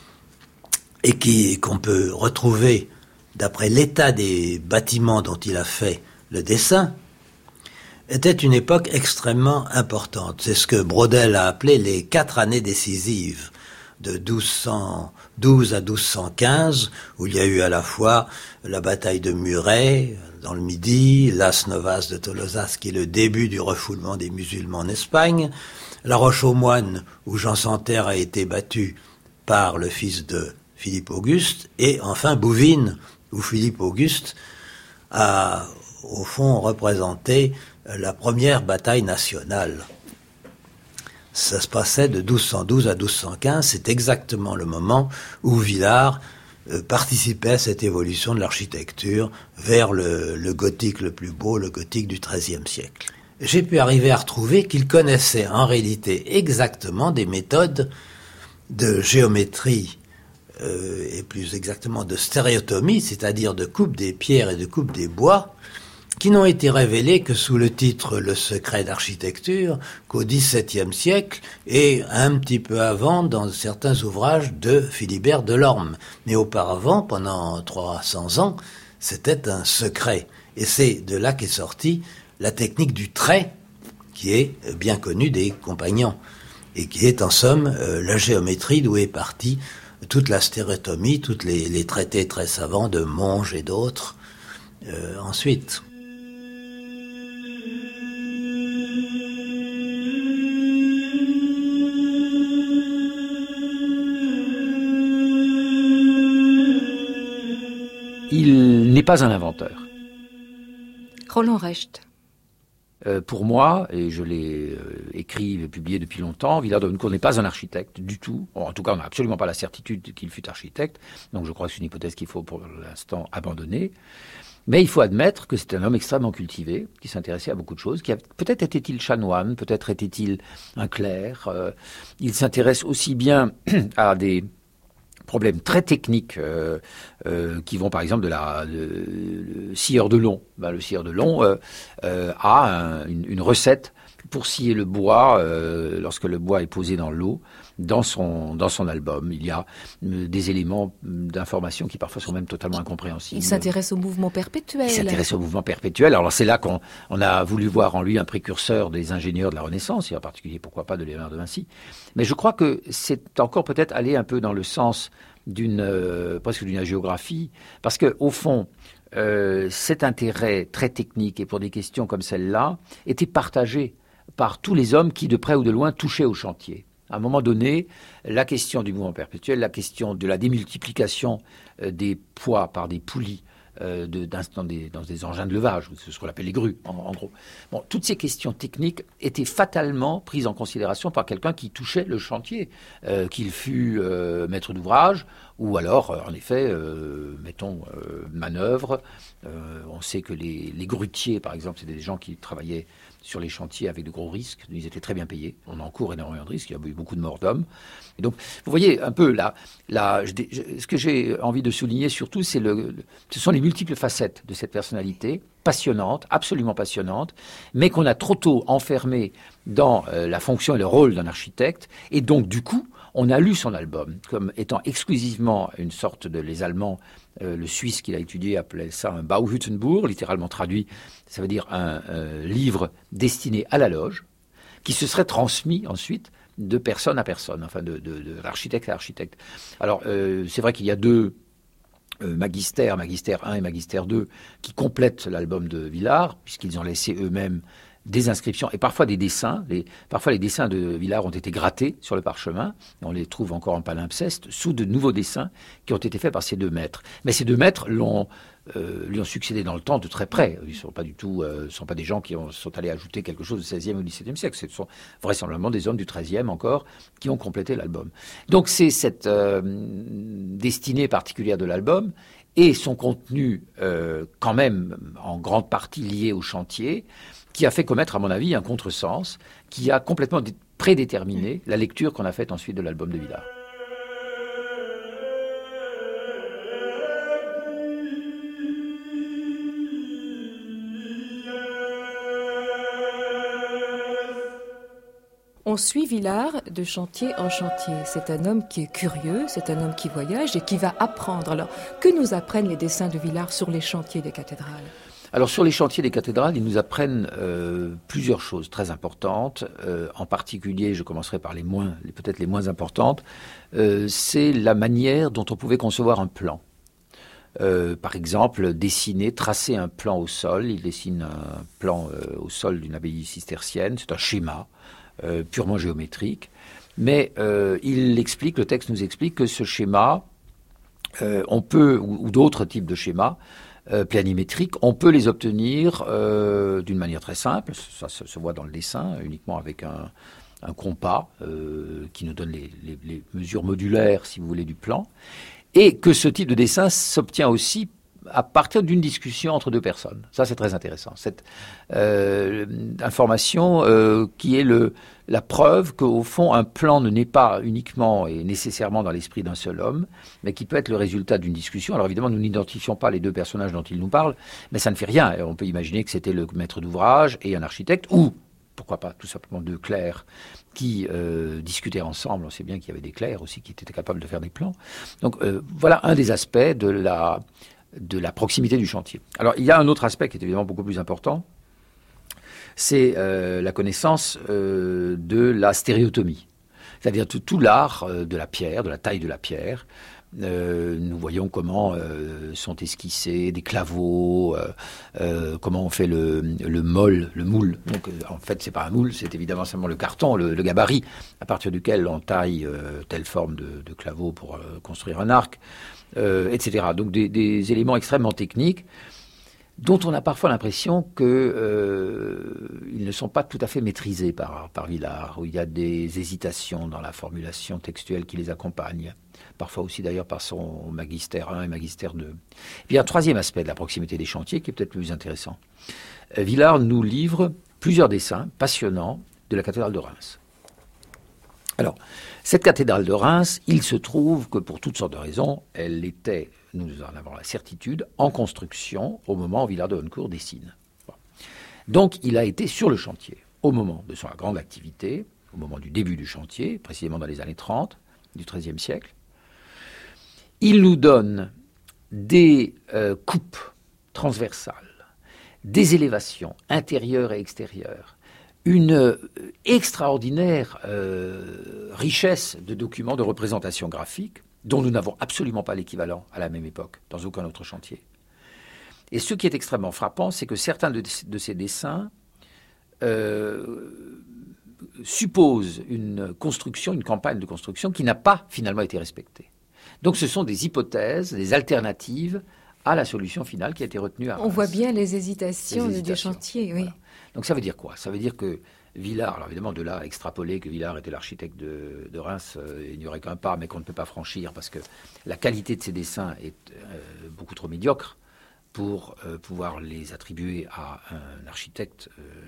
S10: et qu'on peut retrouver d'après l'état des bâtiments dont il a fait le dessin, était une époque extrêmement importante. C'est ce que Braudel a appelé les 4 années décisives, de 1212 à 1215, où il y a eu à la fois la bataille de Muret, dans le Midi, Las Novas de Tolosas, qui est le début du refoulement des musulmans en Espagne, La Roche-aux-Moines, où Jean Santerre a été battu par le fils de Philippe Auguste, et enfin Bouvines, où Philippe Auguste a, au fond, représenté la première bataille nationale. Ça se passait de 1212 à 1215, c'est exactement le moment où Villard participait à cette évolution de l'architecture vers le gothique le plus beau, le gothique du XIIIe siècle. J'ai pu arriver à retrouver qu'il connaissait en réalité exactement des méthodes de géométrie et plus exactement de stéréotomie, c'est-à-dire de coupe des pierres et de coupe des bois, qui n'ont été révélés que sous le titre Le secret d'architecture qu'au XVIIe siècle et un petit peu avant dans certains ouvrages de Philibert Delorme. Mais auparavant, pendant 300 ans, c'était un secret. Et c'est de là qu'est sortie la technique du trait, qui est bien connue des compagnons, et qui est en somme la géométrie d'où est partie toute la stéréotomie, tous les traités très savants de Monge et d'autres ensuite.
S11: Il n'est pas un inventeur.
S5: Roland Recht.
S11: Pour moi, et je l'ai écrit et publié depuis longtemps, Villard de Honnecourt n'est pas un architecte du tout. En tout cas, on n'a absolument pas la certitude qu'il fut architecte. Donc je crois que c'est une hypothèse qu'il faut pour l'instant abandonner. Mais il faut admettre que c'est un homme extrêmement cultivé, qui s'intéressait à beaucoup de choses. Peut-être était-il chanoine, peut-être était-il un clerc. Il s'intéresse aussi bien à des problèmes très techniques qui vont par exemple le scieur de long. Le scieur de long a une recette pour scier le bois lorsque le bois est posé dans l'eau. Dans son album, il y a des éléments d'information qui parfois sont même totalement incompréhensibles.
S5: Il s'intéresse au mouvement perpétuel.
S11: Il s'intéresse au mouvement perpétuel. Alors c'est là qu'on a voulu voir en lui un précurseur des ingénieurs de la Renaissance, et en particulier, pourquoi pas, de Léonard de Vinci. Mais je crois que c'est encore peut-être aller un peu dans le sens presque d'une hagiographie, parce que au fond, cet intérêt très technique et pour des questions comme celle-là était partagé par tous les hommes qui, de près ou de loin, touchaient au chantier. À un moment donné, la question du mouvement perpétuel, la question de la démultiplication des poids par des poulies dans des engins de levage, c'est ce qu'on appelle les grues, en gros. Bon, toutes ces questions techniques étaient fatalement prises en considération par quelqu'un qui touchait le chantier, qu'il fût maître d'ouvrage ou alors, en effet, manœuvre. On sait que les grutiers, par exemple, c'était des gens qui travaillaient sur les chantiers avec de gros risques. Ils étaient très bien payés. On encourt énormément de risques. Il y a eu beaucoup de morts d'hommes. Et donc, vous voyez un peu ce que j'ai envie de souligner surtout, ce sont les multiples facettes de cette personnalité passionnante, absolument passionnante, mais qu'on a trop tôt enfermée dans la fonction et le rôle d'un architecte. Et donc, du coup, on a lu son album comme étant exclusivement une sorte de... Les Allemands, le Suisse qu'il a étudié appelait ça un Bauhüttenbuch, littéralement traduit, ça veut dire un livre destiné à la loge, qui se serait transmis ensuite de personne à personne, enfin de l'architecte à architecte. Alors, c'est vrai qu'il y a deux magistères 1 et magistère 2, qui complètent l'album de Villard, puisqu'ils ont laissé eux-mêmes des inscriptions et parfois des dessins. Parfois, les dessins de Villard ont été grattés sur le parchemin. On les trouve encore en palimpseste sous de nouveaux dessins qui ont été faits par ces deux maîtres. Mais ces deux maîtres lui ont succédé dans le temps de très près. Ils ne sont pas du tout, sont pas des gens qui sont allés ajouter quelque chose du XVIe ou du XVIIe siècle. Ce sont vraisemblablement des hommes du XIIIe encore qui ont complété l'album. Donc c'est cette destinée particulière de l'album et son contenu quand même en grande partie lié au chantier, qui a fait commettre, à mon avis, un contresens, qui a complètement prédéterminé la lecture qu'on a faite ensuite de l'album de Villard.
S5: On suit Villard de chantier en chantier. C'est un homme qui est curieux, c'est un homme qui voyage et qui va apprendre. Alors, que nous apprennent les dessins de Villard sur les chantiers des cathédrales ?
S11: Alors sur les chantiers des cathédrales, ils nous apprennent plusieurs choses très importantes. En particulier, je commencerai par peut-être les moins importantes. C'est la manière dont on pouvait concevoir un plan. Par exemple, tracer un plan au sol. Il dessine un plan au sol d'une abbaye cistercienne. C'est un schéma purement géométrique. Mais le texte nous explique que ce schéma, on peut, ou d'autres types de schémas, planimétriques, on peut les obtenir d'une manière très simple. Ça se voit dans le dessin, uniquement avec un compas qui nous donne les mesures modulaires, si vous voulez, du plan. Et que ce type de dessin s'obtient aussi à partir d'une discussion entre deux personnes. Ça, c'est très intéressant. Cette information qui est la preuve qu'au fond, un plan ne naît pas uniquement et nécessairement dans l'esprit d'un seul homme, mais qui peut être le résultat d'une discussion. Alors évidemment, nous n'identifions pas les deux personnages dont il nous parle, mais ça ne fait rien. Et on peut imaginer que c'était le maître d'ouvrage et un architecte, ou pourquoi pas tout simplement deux clercs qui discutaient ensemble. On sait bien qu'il y avait des clercs aussi qui étaient capables de faire des plans. Donc voilà un des aspects de la proximité du chantier. Alors il y a un autre aspect qui est évidemment beaucoup plus important, c'est la connaissance de la stéréotomie. C'est-à-dire tout l'art de la pierre, de la taille de la pierre. Nous voyons comment sont esquissés des claveaux, comment on fait le moule. Donc, en fait, c'est pas un moule, c'est évidemment seulement le carton, le gabarit, à partir duquel on taille telle forme de claveau pour construire un arc, etc. Donc des éléments extrêmement techniques dont on a parfois l'impression qu'ils ne sont pas tout à fait maîtrisés par Villard, où il y a des hésitations dans la formulation textuelle qui les accompagne, parfois aussi d'ailleurs par son Magister 1 et Magister 2. Et puis il y a un troisième aspect de la proximité des chantiers qui est peut-être plus intéressant. Villard nous livre plusieurs dessins passionnants de la cathédrale de Reims. Alors, cette cathédrale de Reims, il se trouve que pour toutes sortes de raisons, elle était, nous en avons la certitude, en construction au moment où Villard de Honnecourt dessine. Bon. Donc, il a été sur le chantier au moment de sa grande activité, au moment du début du chantier, précisément dans les années 30 du XIIIe siècle. Il nous donne des coupes transversales, des élévations intérieures et extérieures, une extraordinaire richesse de documents de représentation graphique dont nous n'avons absolument pas l'équivalent à la même époque, dans aucun autre chantier. Et ce qui est extrêmement frappant, c'est que certains de ces dessins supposent une construction, une campagne de construction qui n'a pas finalement été respectée. Donc ce sont des hypothèses, des alternatives à la solution finale qui a été retenue à Reims.
S5: On voit bien les hésitations du chantier, oui.
S11: Voilà. Donc ça veut dire quoi? Ça veut dire que Villard, alors évidemment de là à extrapoler que Villard était l'architecte de Reims, il n'y aurait qu'un pas, mais qu'on ne peut pas franchir parce que la qualité de ses dessins est beaucoup trop médiocre pour pouvoir les attribuer à un architecte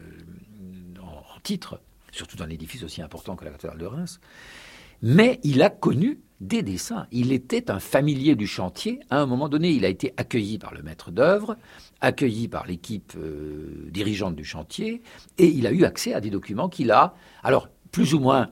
S11: en titre, surtout dans un édifice aussi important que la cathédrale de Reims. Mais il a connu des dessins. Il était un familier du chantier. À un moment donné, il a été accueilli par le maître d'œuvre, accueilli par l'équipe dirigeante du chantier, et il a eu accès à des documents qu'il a, alors plus ou moins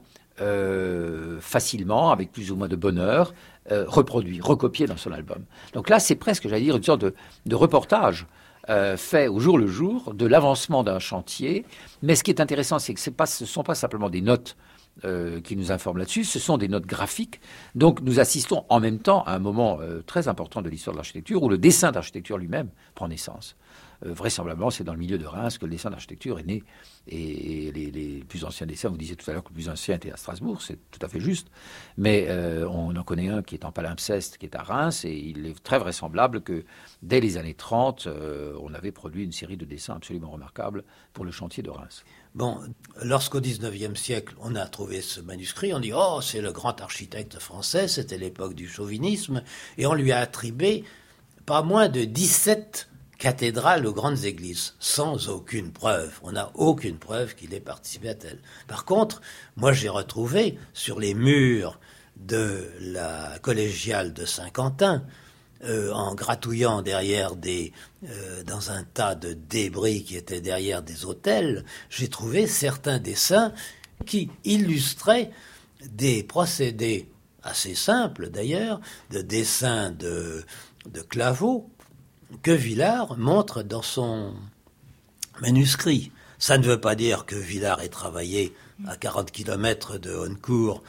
S11: facilement, avec plus ou moins de bonheur, reproduit, recopié dans son album. Donc là, c'est presque, j'allais dire, une sorte de reportage fait au jour le jour de l'avancement d'un chantier. Mais ce qui est intéressant, c'est que ce ne sont pas simplement des notes qui nous informent là-dessus, ce sont des notes graphiques. Donc nous assistons en même temps à un moment très important de l'histoire de l'architecture où le dessin d'architecture lui-même prend naissance. Vraisemblablement, c'est dans le milieu de Reims que le dessin d'architecture est né. Et les plus anciens dessins, vous disiez tout à l'heure que le plus ancien était à Strasbourg, c'est tout à fait juste. Mais on en connaît un qui est en palimpseste, qui est à Reims, et il est très vraisemblable que dès les années 30, on avait produit une série de dessins absolument remarquables pour le chantier de Reims.
S10: Bon, lorsqu'au XIXe siècle, on a trouvé ce manuscrit, on dit « Oh, c'est le grand architecte français, c'était l'époque du chauvinisme », et on lui a attribué pas moins de 17 cathédrales aux grandes églises, sans aucune preuve. On n'a aucune preuve qu'il ait participé à tel. Par contre, moi j'ai retrouvé sur les murs de la collégiale de Saint-Quentin, en gratouillant derrière dans un tas de débris qui étaient derrière des autels, j'ai trouvé certains dessins qui illustraient des procédés assez simples d'ailleurs, de dessins de claveaux, que Villard montre dans son manuscrit. Ça ne veut pas dire que Villard ait travaillé à 40 km de Honnecourt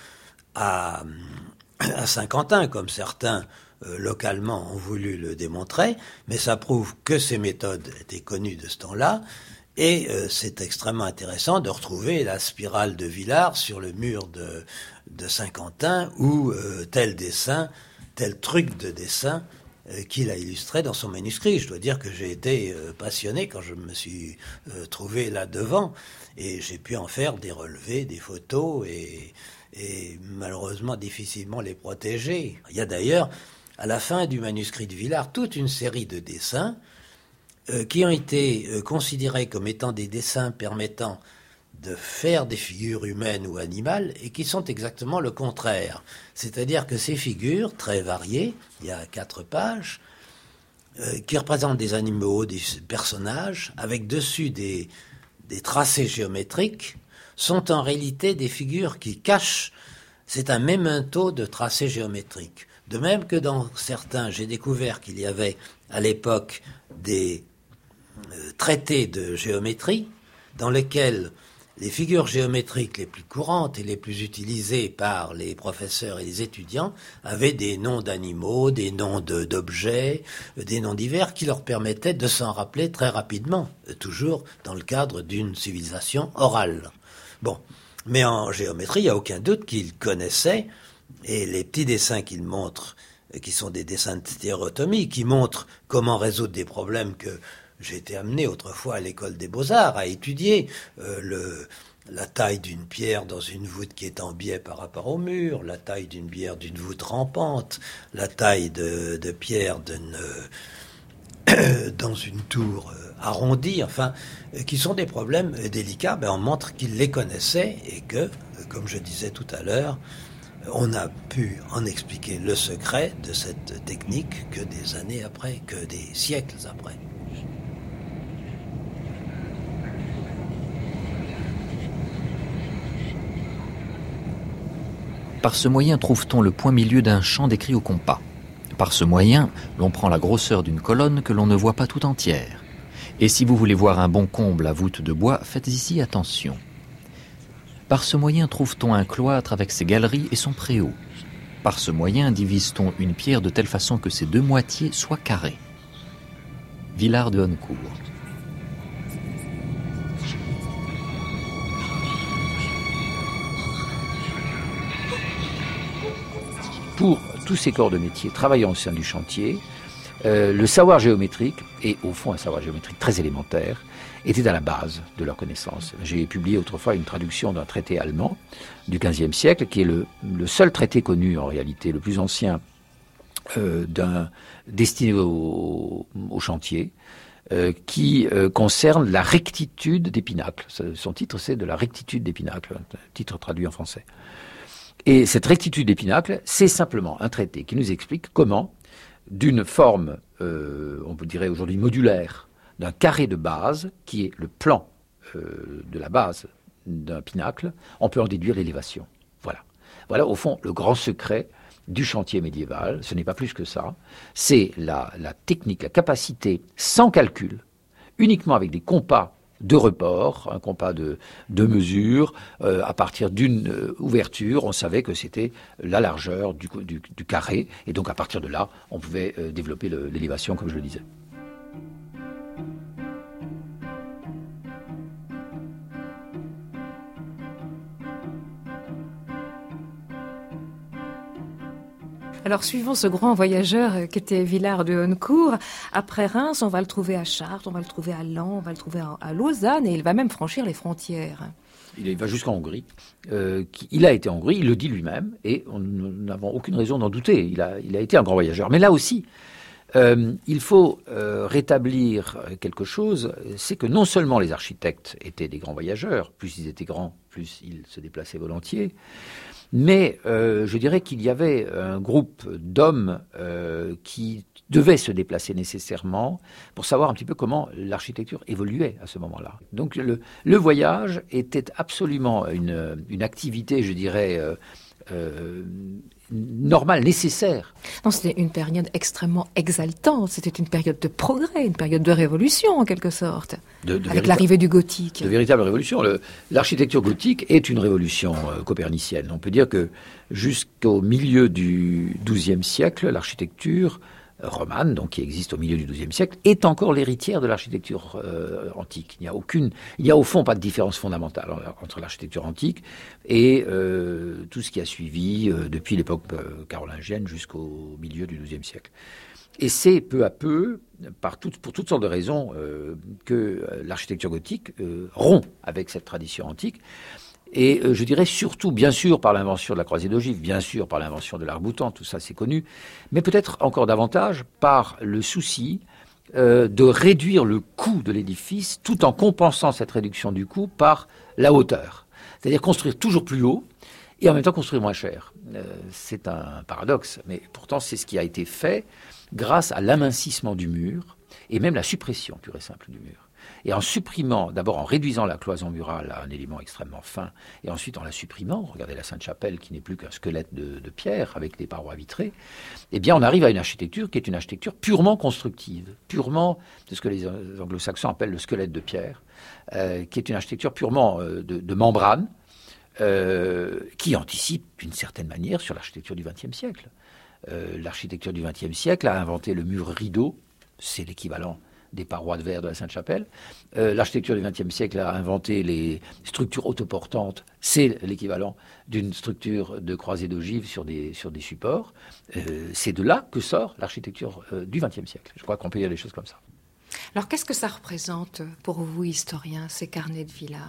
S10: à Saint-Quentin, comme certains localement ont voulu le démontrer, mais ça prouve que ces méthodes étaient connues de ce temps-là, et c'est extrêmement intéressant de retrouver la spirale de Villard sur le mur de Saint-Quentin, où tel dessin, tel truc de dessin qu'il a illustré dans son manuscrit. Je dois dire que j'ai été passionné quand je me suis trouvé là devant, et j'ai pu en faire des relevés, des photos, et malheureusement difficilement les protéger. Il y a d'ailleurs, à la fin du manuscrit de Villard toute une série de dessins qui ont été considérés comme étant des dessins permettant de faire des figures humaines ou animales et qui sont exactement le contraire. C'est-à-dire que ces figures, très variées, il y a 4 pages, qui représentent des animaux, des personnages, avec dessus des tracés géométriques, sont en réalité des figures qui cachent, c'est un memento de tracés géométriques. De même que dans certains, j'ai découvert qu'il y avait à l'époque des traités de géométrie dans lesquels les figures géométriques les plus courantes et les plus utilisées par les professeurs et les étudiants avaient des noms d'animaux, des noms d'objets, des noms divers qui leur permettaient de s'en rappeler très rapidement, toujours dans le cadre d'une civilisation orale. Bon, mais en géométrie, il n'y a aucun doute qu'ils connaissaient, et les petits dessins qu'ils montrent, qui sont des dessins de stéréotomie, qui montrent comment résoudre des problèmes que j'ai été amené autrefois à l'école des Beaux-Arts à étudier, la taille d'une pierre dans une voûte qui est en biais par rapport au mur, la taille d'une pierre d'une voûte rampante, la taille de pierre dans une tour arrondie, enfin, qui sont des problèmes délicats. On montre qu'ils les connaissaient et que, comme je disais tout à l'heure, on a pu en expliquer le secret de cette technique que des années après, que des siècles après.
S7: Par ce moyen trouve-t-on le point milieu d'un chant décrit au compas. Par ce moyen, l'on prend la grosseur d'une colonne que l'on ne voit pas tout entière. Et si vous voulez voir un bon comble à voûte de bois, faites ici attention. Par ce moyen trouve-t-on un cloître avec ses galeries et son préau. Par ce moyen divise-t-on une pierre de telle façon que ses 2 moitiés soient carrées. Villard de Honnecourt.
S11: Pour tous ces corps de métier travaillant au sein du chantier, le savoir géométrique, et au fond un savoir géométrique très élémentaire, était à la base de leur connaissance. J'ai publié autrefois une traduction d'un traité allemand du XVe siècle, qui est le seul traité connu en réalité, le plus ancien, destiné au chantier, qui concerne la rectitude des pinacles. Son titre, c'est « De la rectitude des pinacles », un titre traduit en français. Et cette rectitude des pinacles, c'est simplement un traité qui nous explique comment, d'une forme, on dirait aujourd'hui modulaire, d'un carré de base, qui est le plan de la base d'un pinacle, on peut en déduire l'élévation. Voilà. Voilà, au fond, le grand secret du chantier médiéval. Ce n'est pas plus que ça. C'est la technique, la capacité, sans calcul, uniquement avec des compas de report, un compas de mesure, à partir d'une ouverture, on savait que c'était la largeur du carré, et donc à partir de là, on pouvait développer l'élévation, comme je le disais.
S5: Alors, suivons ce grand voyageur qu'était Villard de Honnecourt. Après Reims, on va le trouver à Chartres, on va le trouver à Laon, on va le trouver à Lausanne, et il va même franchir les frontières.
S11: Il va jusqu'en Hongrie. Il a été en Hongrie, il le dit lui-même, et nous n'avons aucune raison d'en douter. Il a été un grand voyageur. Mais là aussi, il faut rétablir quelque chose, c'est que non seulement les architectes étaient des grands voyageurs, plus ils étaient grands, plus ils se déplaçaient volontiers, mais je dirais qu'il y avait un groupe d'hommes qui devaient se déplacer nécessairement pour savoir un petit peu comment l'architecture évoluait à ce moment-là. Donc le voyage était absolument une activité, je dirais, normale, nécessaire.
S5: Non, c'était une période extrêmement exaltante, c'était une période de progrès, une période de révolution en quelque sorte, avec l'arrivée du gothique.
S11: De véritable révolution. L'architecture gothique est une révolution copernicienne. On peut dire que jusqu'au milieu du XIIe siècle, l'architecture romane, donc qui existe au milieu du XIIe siècle, est encore l'héritière de l'architecture antique. Il n'y a au fond pas de différence fondamentale entre l'architecture antique et tout ce qui a suivi depuis l'époque carolingienne jusqu'au milieu du XIIe siècle. Et c'est peu à peu, pour toutes sortes de raisons, que l'architecture gothique rompt avec cette tradition antique. Et je dirais surtout, bien sûr, par l'invention de la croisée d'ogives, bien sûr, par l'invention de l'arc-boutant, tout ça c'est connu, mais peut-être encore davantage par le souci de réduire le coût de l'édifice tout en compensant cette réduction du coût par la hauteur. C'est-à-dire construire toujours plus haut et en même temps construire moins cher. C'est un paradoxe, mais pourtant c'est ce qui a été fait grâce à l'amincissement du mur et même la suppression pure et simple du mur. Et en supprimant, d'abord en réduisant la cloison murale à un élément extrêmement fin, et ensuite en la supprimant, regardez la Sainte-Chapelle qui n'est plus qu'un squelette de pierre avec des parois vitrées, eh bien on arrive à une architecture qui est une architecture purement constructive, purement, c'est ce que les anglo-saxons appellent le squelette de pierre, qui est une architecture purement de membrane, qui anticipe d'une certaine manière sur l'architecture du XXe siècle. L'architecture du XXe siècle a inventé le mur rideau, c'est l'équivalent des parois de verre de la Sainte-Chapelle. L'architecture du XXe siècle a inventé les structures autoportantes. C'est l'équivalent d'une structure de croisée d'ogives sur des supports. C'est de là que sort l'architecture du XXe siècle. Je crois qu'on peut dire des choses comme ça.
S5: Alors, qu'est-ce que ça représente pour vous, historiens, ces carnets de Villars ?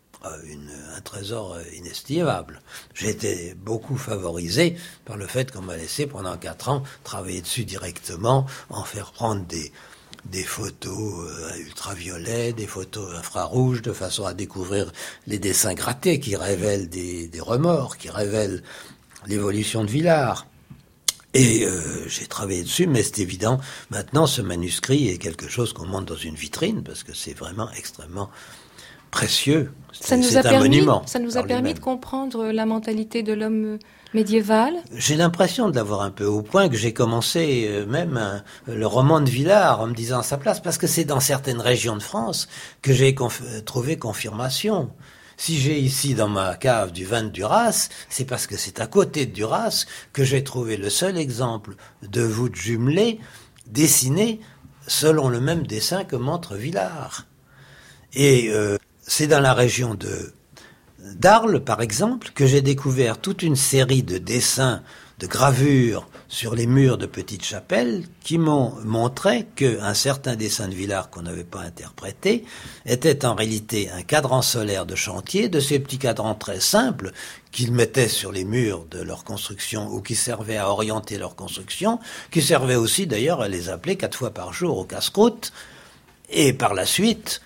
S10: Un trésor inestimable. J'ai été beaucoup favorisé par le fait qu'on m'a laissé pendant 4 ans travailler dessus directement, en faire prendre des photos à ultraviolet, des photos infrarouges, de façon à découvrir les dessins grattés qui révèlent des remords, qui révèlent l'évolution de Villars. Et j'ai travaillé dessus, mais c'est évident, maintenant ce manuscrit est quelque chose qu'on monte dans une vitrine, parce que c'est vraiment extrêmement précieux.
S5: Ça nous a permis de comprendre la mentalité de l'homme médiéval.
S10: J'ai l'impression de l'avoir un peu au point, que j'ai commencé le roman de Villars en me disant à sa place, parce que c'est dans certaines régions de France que j'ai trouvé confirmation. Si j'ai ici dans ma cave du vin de Duras, c'est parce que c'est à côté de Duras que j'ai trouvé le seul exemple de voûte jumelée dessinée selon le même dessin que montre Villars. Et c'est dans la région d'Arles, par exemple, que j'ai découvert toute une série de dessins, de gravures sur les murs de petites chapelles qui m'ont montré qu'un certain dessin de Villars qu'on n'avait pas interprété était en réalité un cadran solaire de chantier, de ces petits cadrans très simples qu'ils mettaient sur les murs de leur construction ou qui servaient à orienter leur construction, qui servaient aussi d'ailleurs à les appeler 4 fois par jour au casse-croûte, et par la suite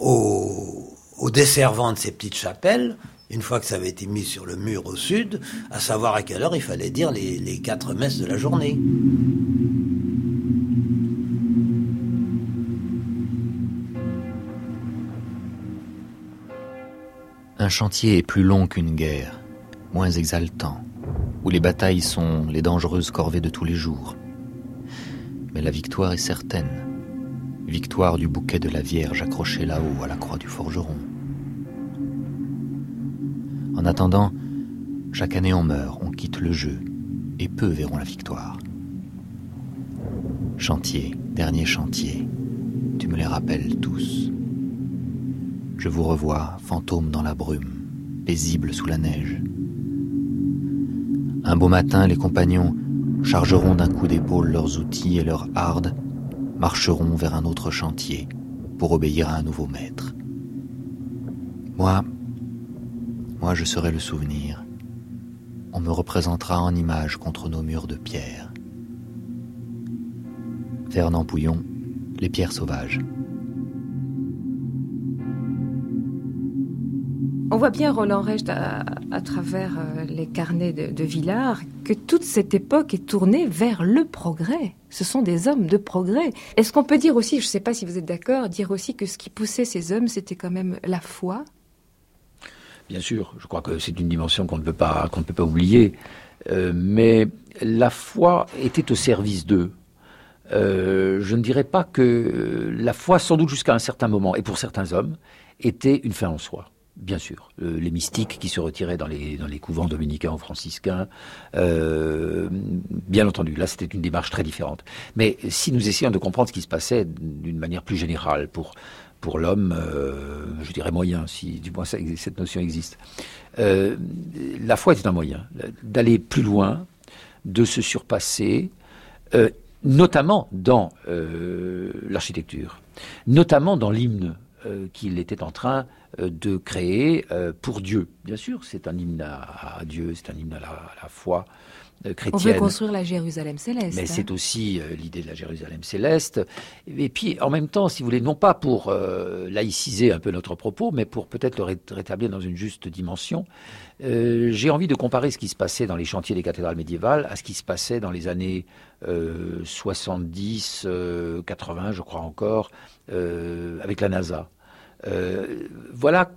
S10: au desservant de ces petites chapelles, une fois que ça avait été mis sur le mur au sud, à savoir à quelle heure il fallait dire les 4 messes de la journée.
S7: Un chantier est plus long qu'une guerre, moins exaltant, où les batailles sont les dangereuses corvées de tous les jours. Mais la victoire est certaine. Victoire du bouquet de la Vierge accroché là-haut à la croix du forgeron. En attendant, chaque année on meurt, on quitte le jeu, et peu verront la victoire. Chantier, dernier chantier, tu me les rappelles tous. Je vous revois, fantômes dans la brume, paisibles sous la neige. Un beau matin, les compagnons chargeront d'un coup d'épaule leurs outils et leurs hardes, marcheront vers un autre chantier pour obéir à un nouveau maître. Moi, je serai le souvenir. On me représentera en image contre nos murs de pierre. Fernand Pouillon, Les pierres sauvages.
S5: On voit bien, Roland Recht, à travers les carnets de Villars, que toute cette époque est tournée vers le progrès. Ce sont des hommes de progrès. Est-ce qu'on peut dire aussi, je ne sais pas si vous êtes d'accord, dire aussi que ce qui poussait ces hommes, c'était quand même la foi ?
S11: Bien sûr, je crois que c'est une dimension qu'on ne peut pas oublier. Mais la foi était au service d'eux. Je ne dirais pas que la foi, sans doute jusqu'à un certain moment, et pour certains hommes, était une fin en soi. Bien sûr, les mystiques qui se retiraient dans les couvents dominicains ou franciscains, bien entendu, là c'était une démarche très différente. Mais si nous essayons de comprendre ce qui se passait d'une manière plus générale pour l'homme, je dirais moyen, si du moins cette notion existe, la foi était un moyen d'aller plus loin, de se surpasser, notamment dans l'architecture, notamment dans l'hymne qu'il était en train de créer pour Dieu. Bien sûr, c'est un hymne à Dieu, c'est un hymne à la foi chrétienne.
S5: On veut construire la Jérusalem céleste.
S11: Mais c'est aussi l'idée de la Jérusalem céleste. Et puis, en même temps, si vous voulez, non pas pour laïciser un peu notre propos, mais pour peut-être le rétablir dans une juste dimension, j'ai envie de comparer ce qui se passait dans les chantiers des cathédrales médiévales à ce qui se passait dans les années 70, 80, je crois encore, avec la NASA. Voilà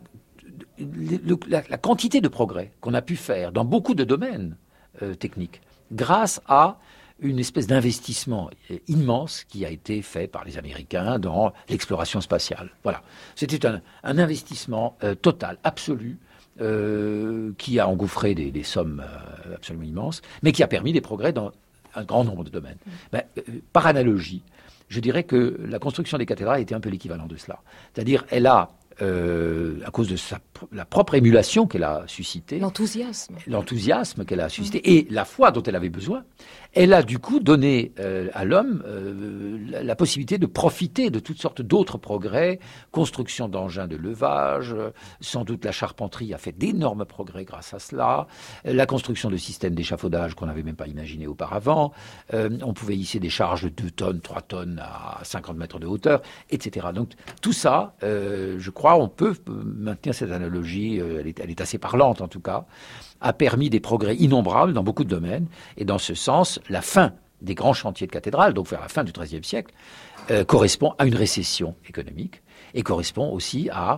S11: la quantité de progrès qu'on a pu faire dans beaucoup de domaines techniques, grâce à une espèce d'investissement immense qui a été fait par les Américains dans l'exploration spatiale. Voilà. C'était un investissement total, absolu, qui a engouffré des sommes absolument immenses, mais qui a permis des progrès dans un grand nombre de domaines. Par analogie, je dirais que la construction des cathédrales était un peu l'équivalent de cela. C'est-à-dire, elle a, à cause de la propre émulation qu'elle a suscitée, l'enthousiasme qu'elle a suscité et la foi dont elle avait besoin, elle a du coup donné à l'homme la possibilité de profiter de toutes sortes d'autres progrès, construction d'engins de levage, sans doute la charpenterie a fait d'énormes progrès grâce à cela, la construction de systèmes d'échafaudage qu'on n'avait même pas imaginé auparavant, on pouvait hisser des charges de 2 tonnes, 3 tonnes à 50 mètres de hauteur, etc. Donc tout ça, je crois, on peut maintenir cette analogie, elle est assez parlante en tout cas, a permis des progrès innombrables dans beaucoup de domaines. Et dans ce sens, la fin des grands chantiers de cathédrales, donc vers la fin du XIIIe siècle, correspond à une récession économique et correspond aussi à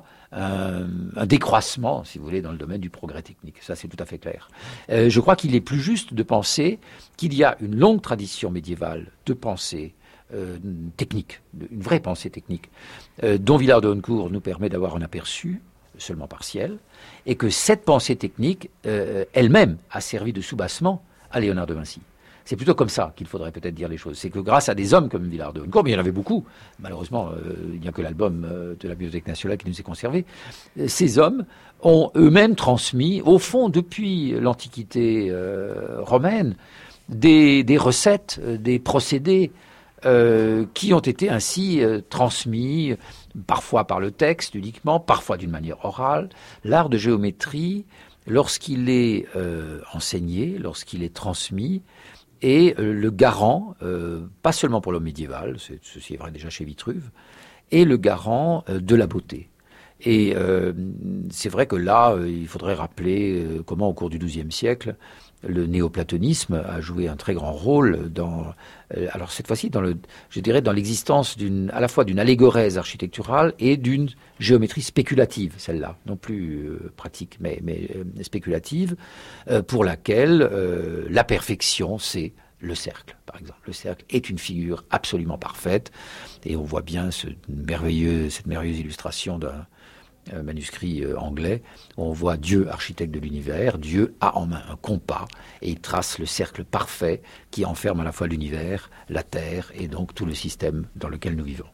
S11: un décroissement, si vous voulez, dans le domaine du progrès technique. Ça, c'est tout à fait clair. Je crois qu'il est plus juste de penser qu'il y a une longue tradition médiévale de pensée technique, une vraie pensée technique, dont Villard de Honnecourt nous permet d'avoir un aperçu, seulement partiel, et que cette pensée technique, elle-même, a servi de soubassement à Léonard de Vinci. C'est plutôt comme ça qu'il faudrait peut-être dire les choses. C'est que grâce à des hommes comme Villard de Honnecourt, mais il y en avait beaucoup, malheureusement, il n'y a que l'album de la Bibliothèque nationale qui nous est conservé, ces hommes ont eux-mêmes transmis, au fond, depuis l'Antiquité romaine, des recettes, des procédés qui ont été ainsi transmis, parfois par le texte uniquement, parfois d'une manière orale. L'art de géométrie, lorsqu'il est enseigné, lorsqu'il est transmis, est le garant, pas seulement pour l'homme médiéval, ceci est vrai déjà chez Vitruve, est le garant de la beauté. Et c'est vrai que là, il faudrait rappeler comment au cours du XIIe siècle, le néoplatonisme a joué un très grand rôle dans, alors cette fois-ci, je dirais dans l'existence à la fois d'une allégorèse architecturale et d'une géométrie spéculative, celle-là, non plus pratique, mais spéculative, pour laquelle la perfection, c'est le cercle, par exemple. Le cercle est une figure absolument parfaite, et on voit bien cette merveilleuse illustration d'un manuscrit anglais, où on voit Dieu, architecte de l'univers. Dieu a en main un compas et il trace le cercle parfait qui enferme à la fois l'univers, la terre et donc tout le système dans lequel nous vivons.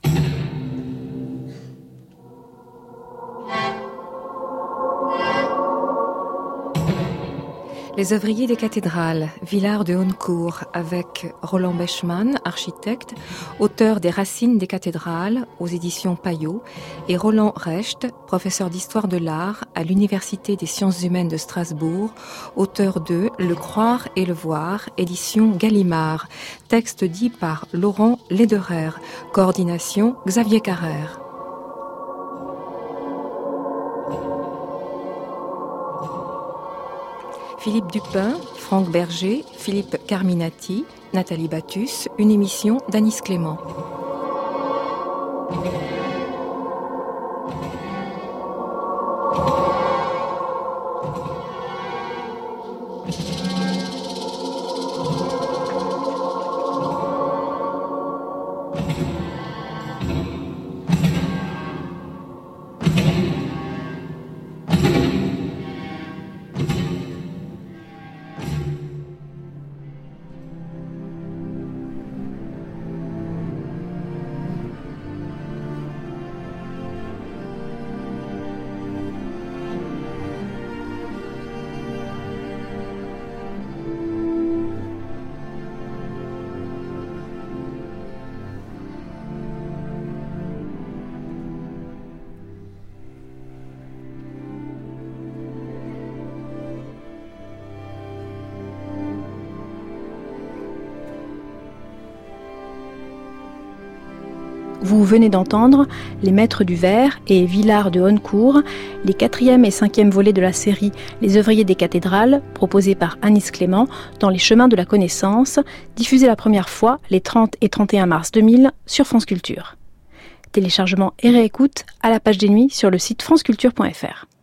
S5: Les ouvriers des cathédrales, Villard de Honnecourt, avec Roland Bechmann, architecte, auteur des Racines des cathédrales aux éditions Payot, et Roland Recht, professeur d'histoire de l'art à l'Université des sciences humaines de Strasbourg, auteur de Le croire et le voir, édition Gallimard, texte dit par Laurent Lederer, coordination Xavier Carrère. Philippe Dupin, Franck Berger, Philippe Carminati, Nathalie Battus, une émission d'Anis Clément.
S2: Vous venez d'entendre Les Maîtres du Verre et Villars de Honnecourt, les 4e et 5e volets de la série Les Œuvriers des cathédrales, proposés par Anis Clément dans Les Chemins de la Connaissance, diffusés la première fois les 30 et 31 mars 2000 sur France Culture. Téléchargement et réécoute à la page des nuits sur le site franceculture.fr.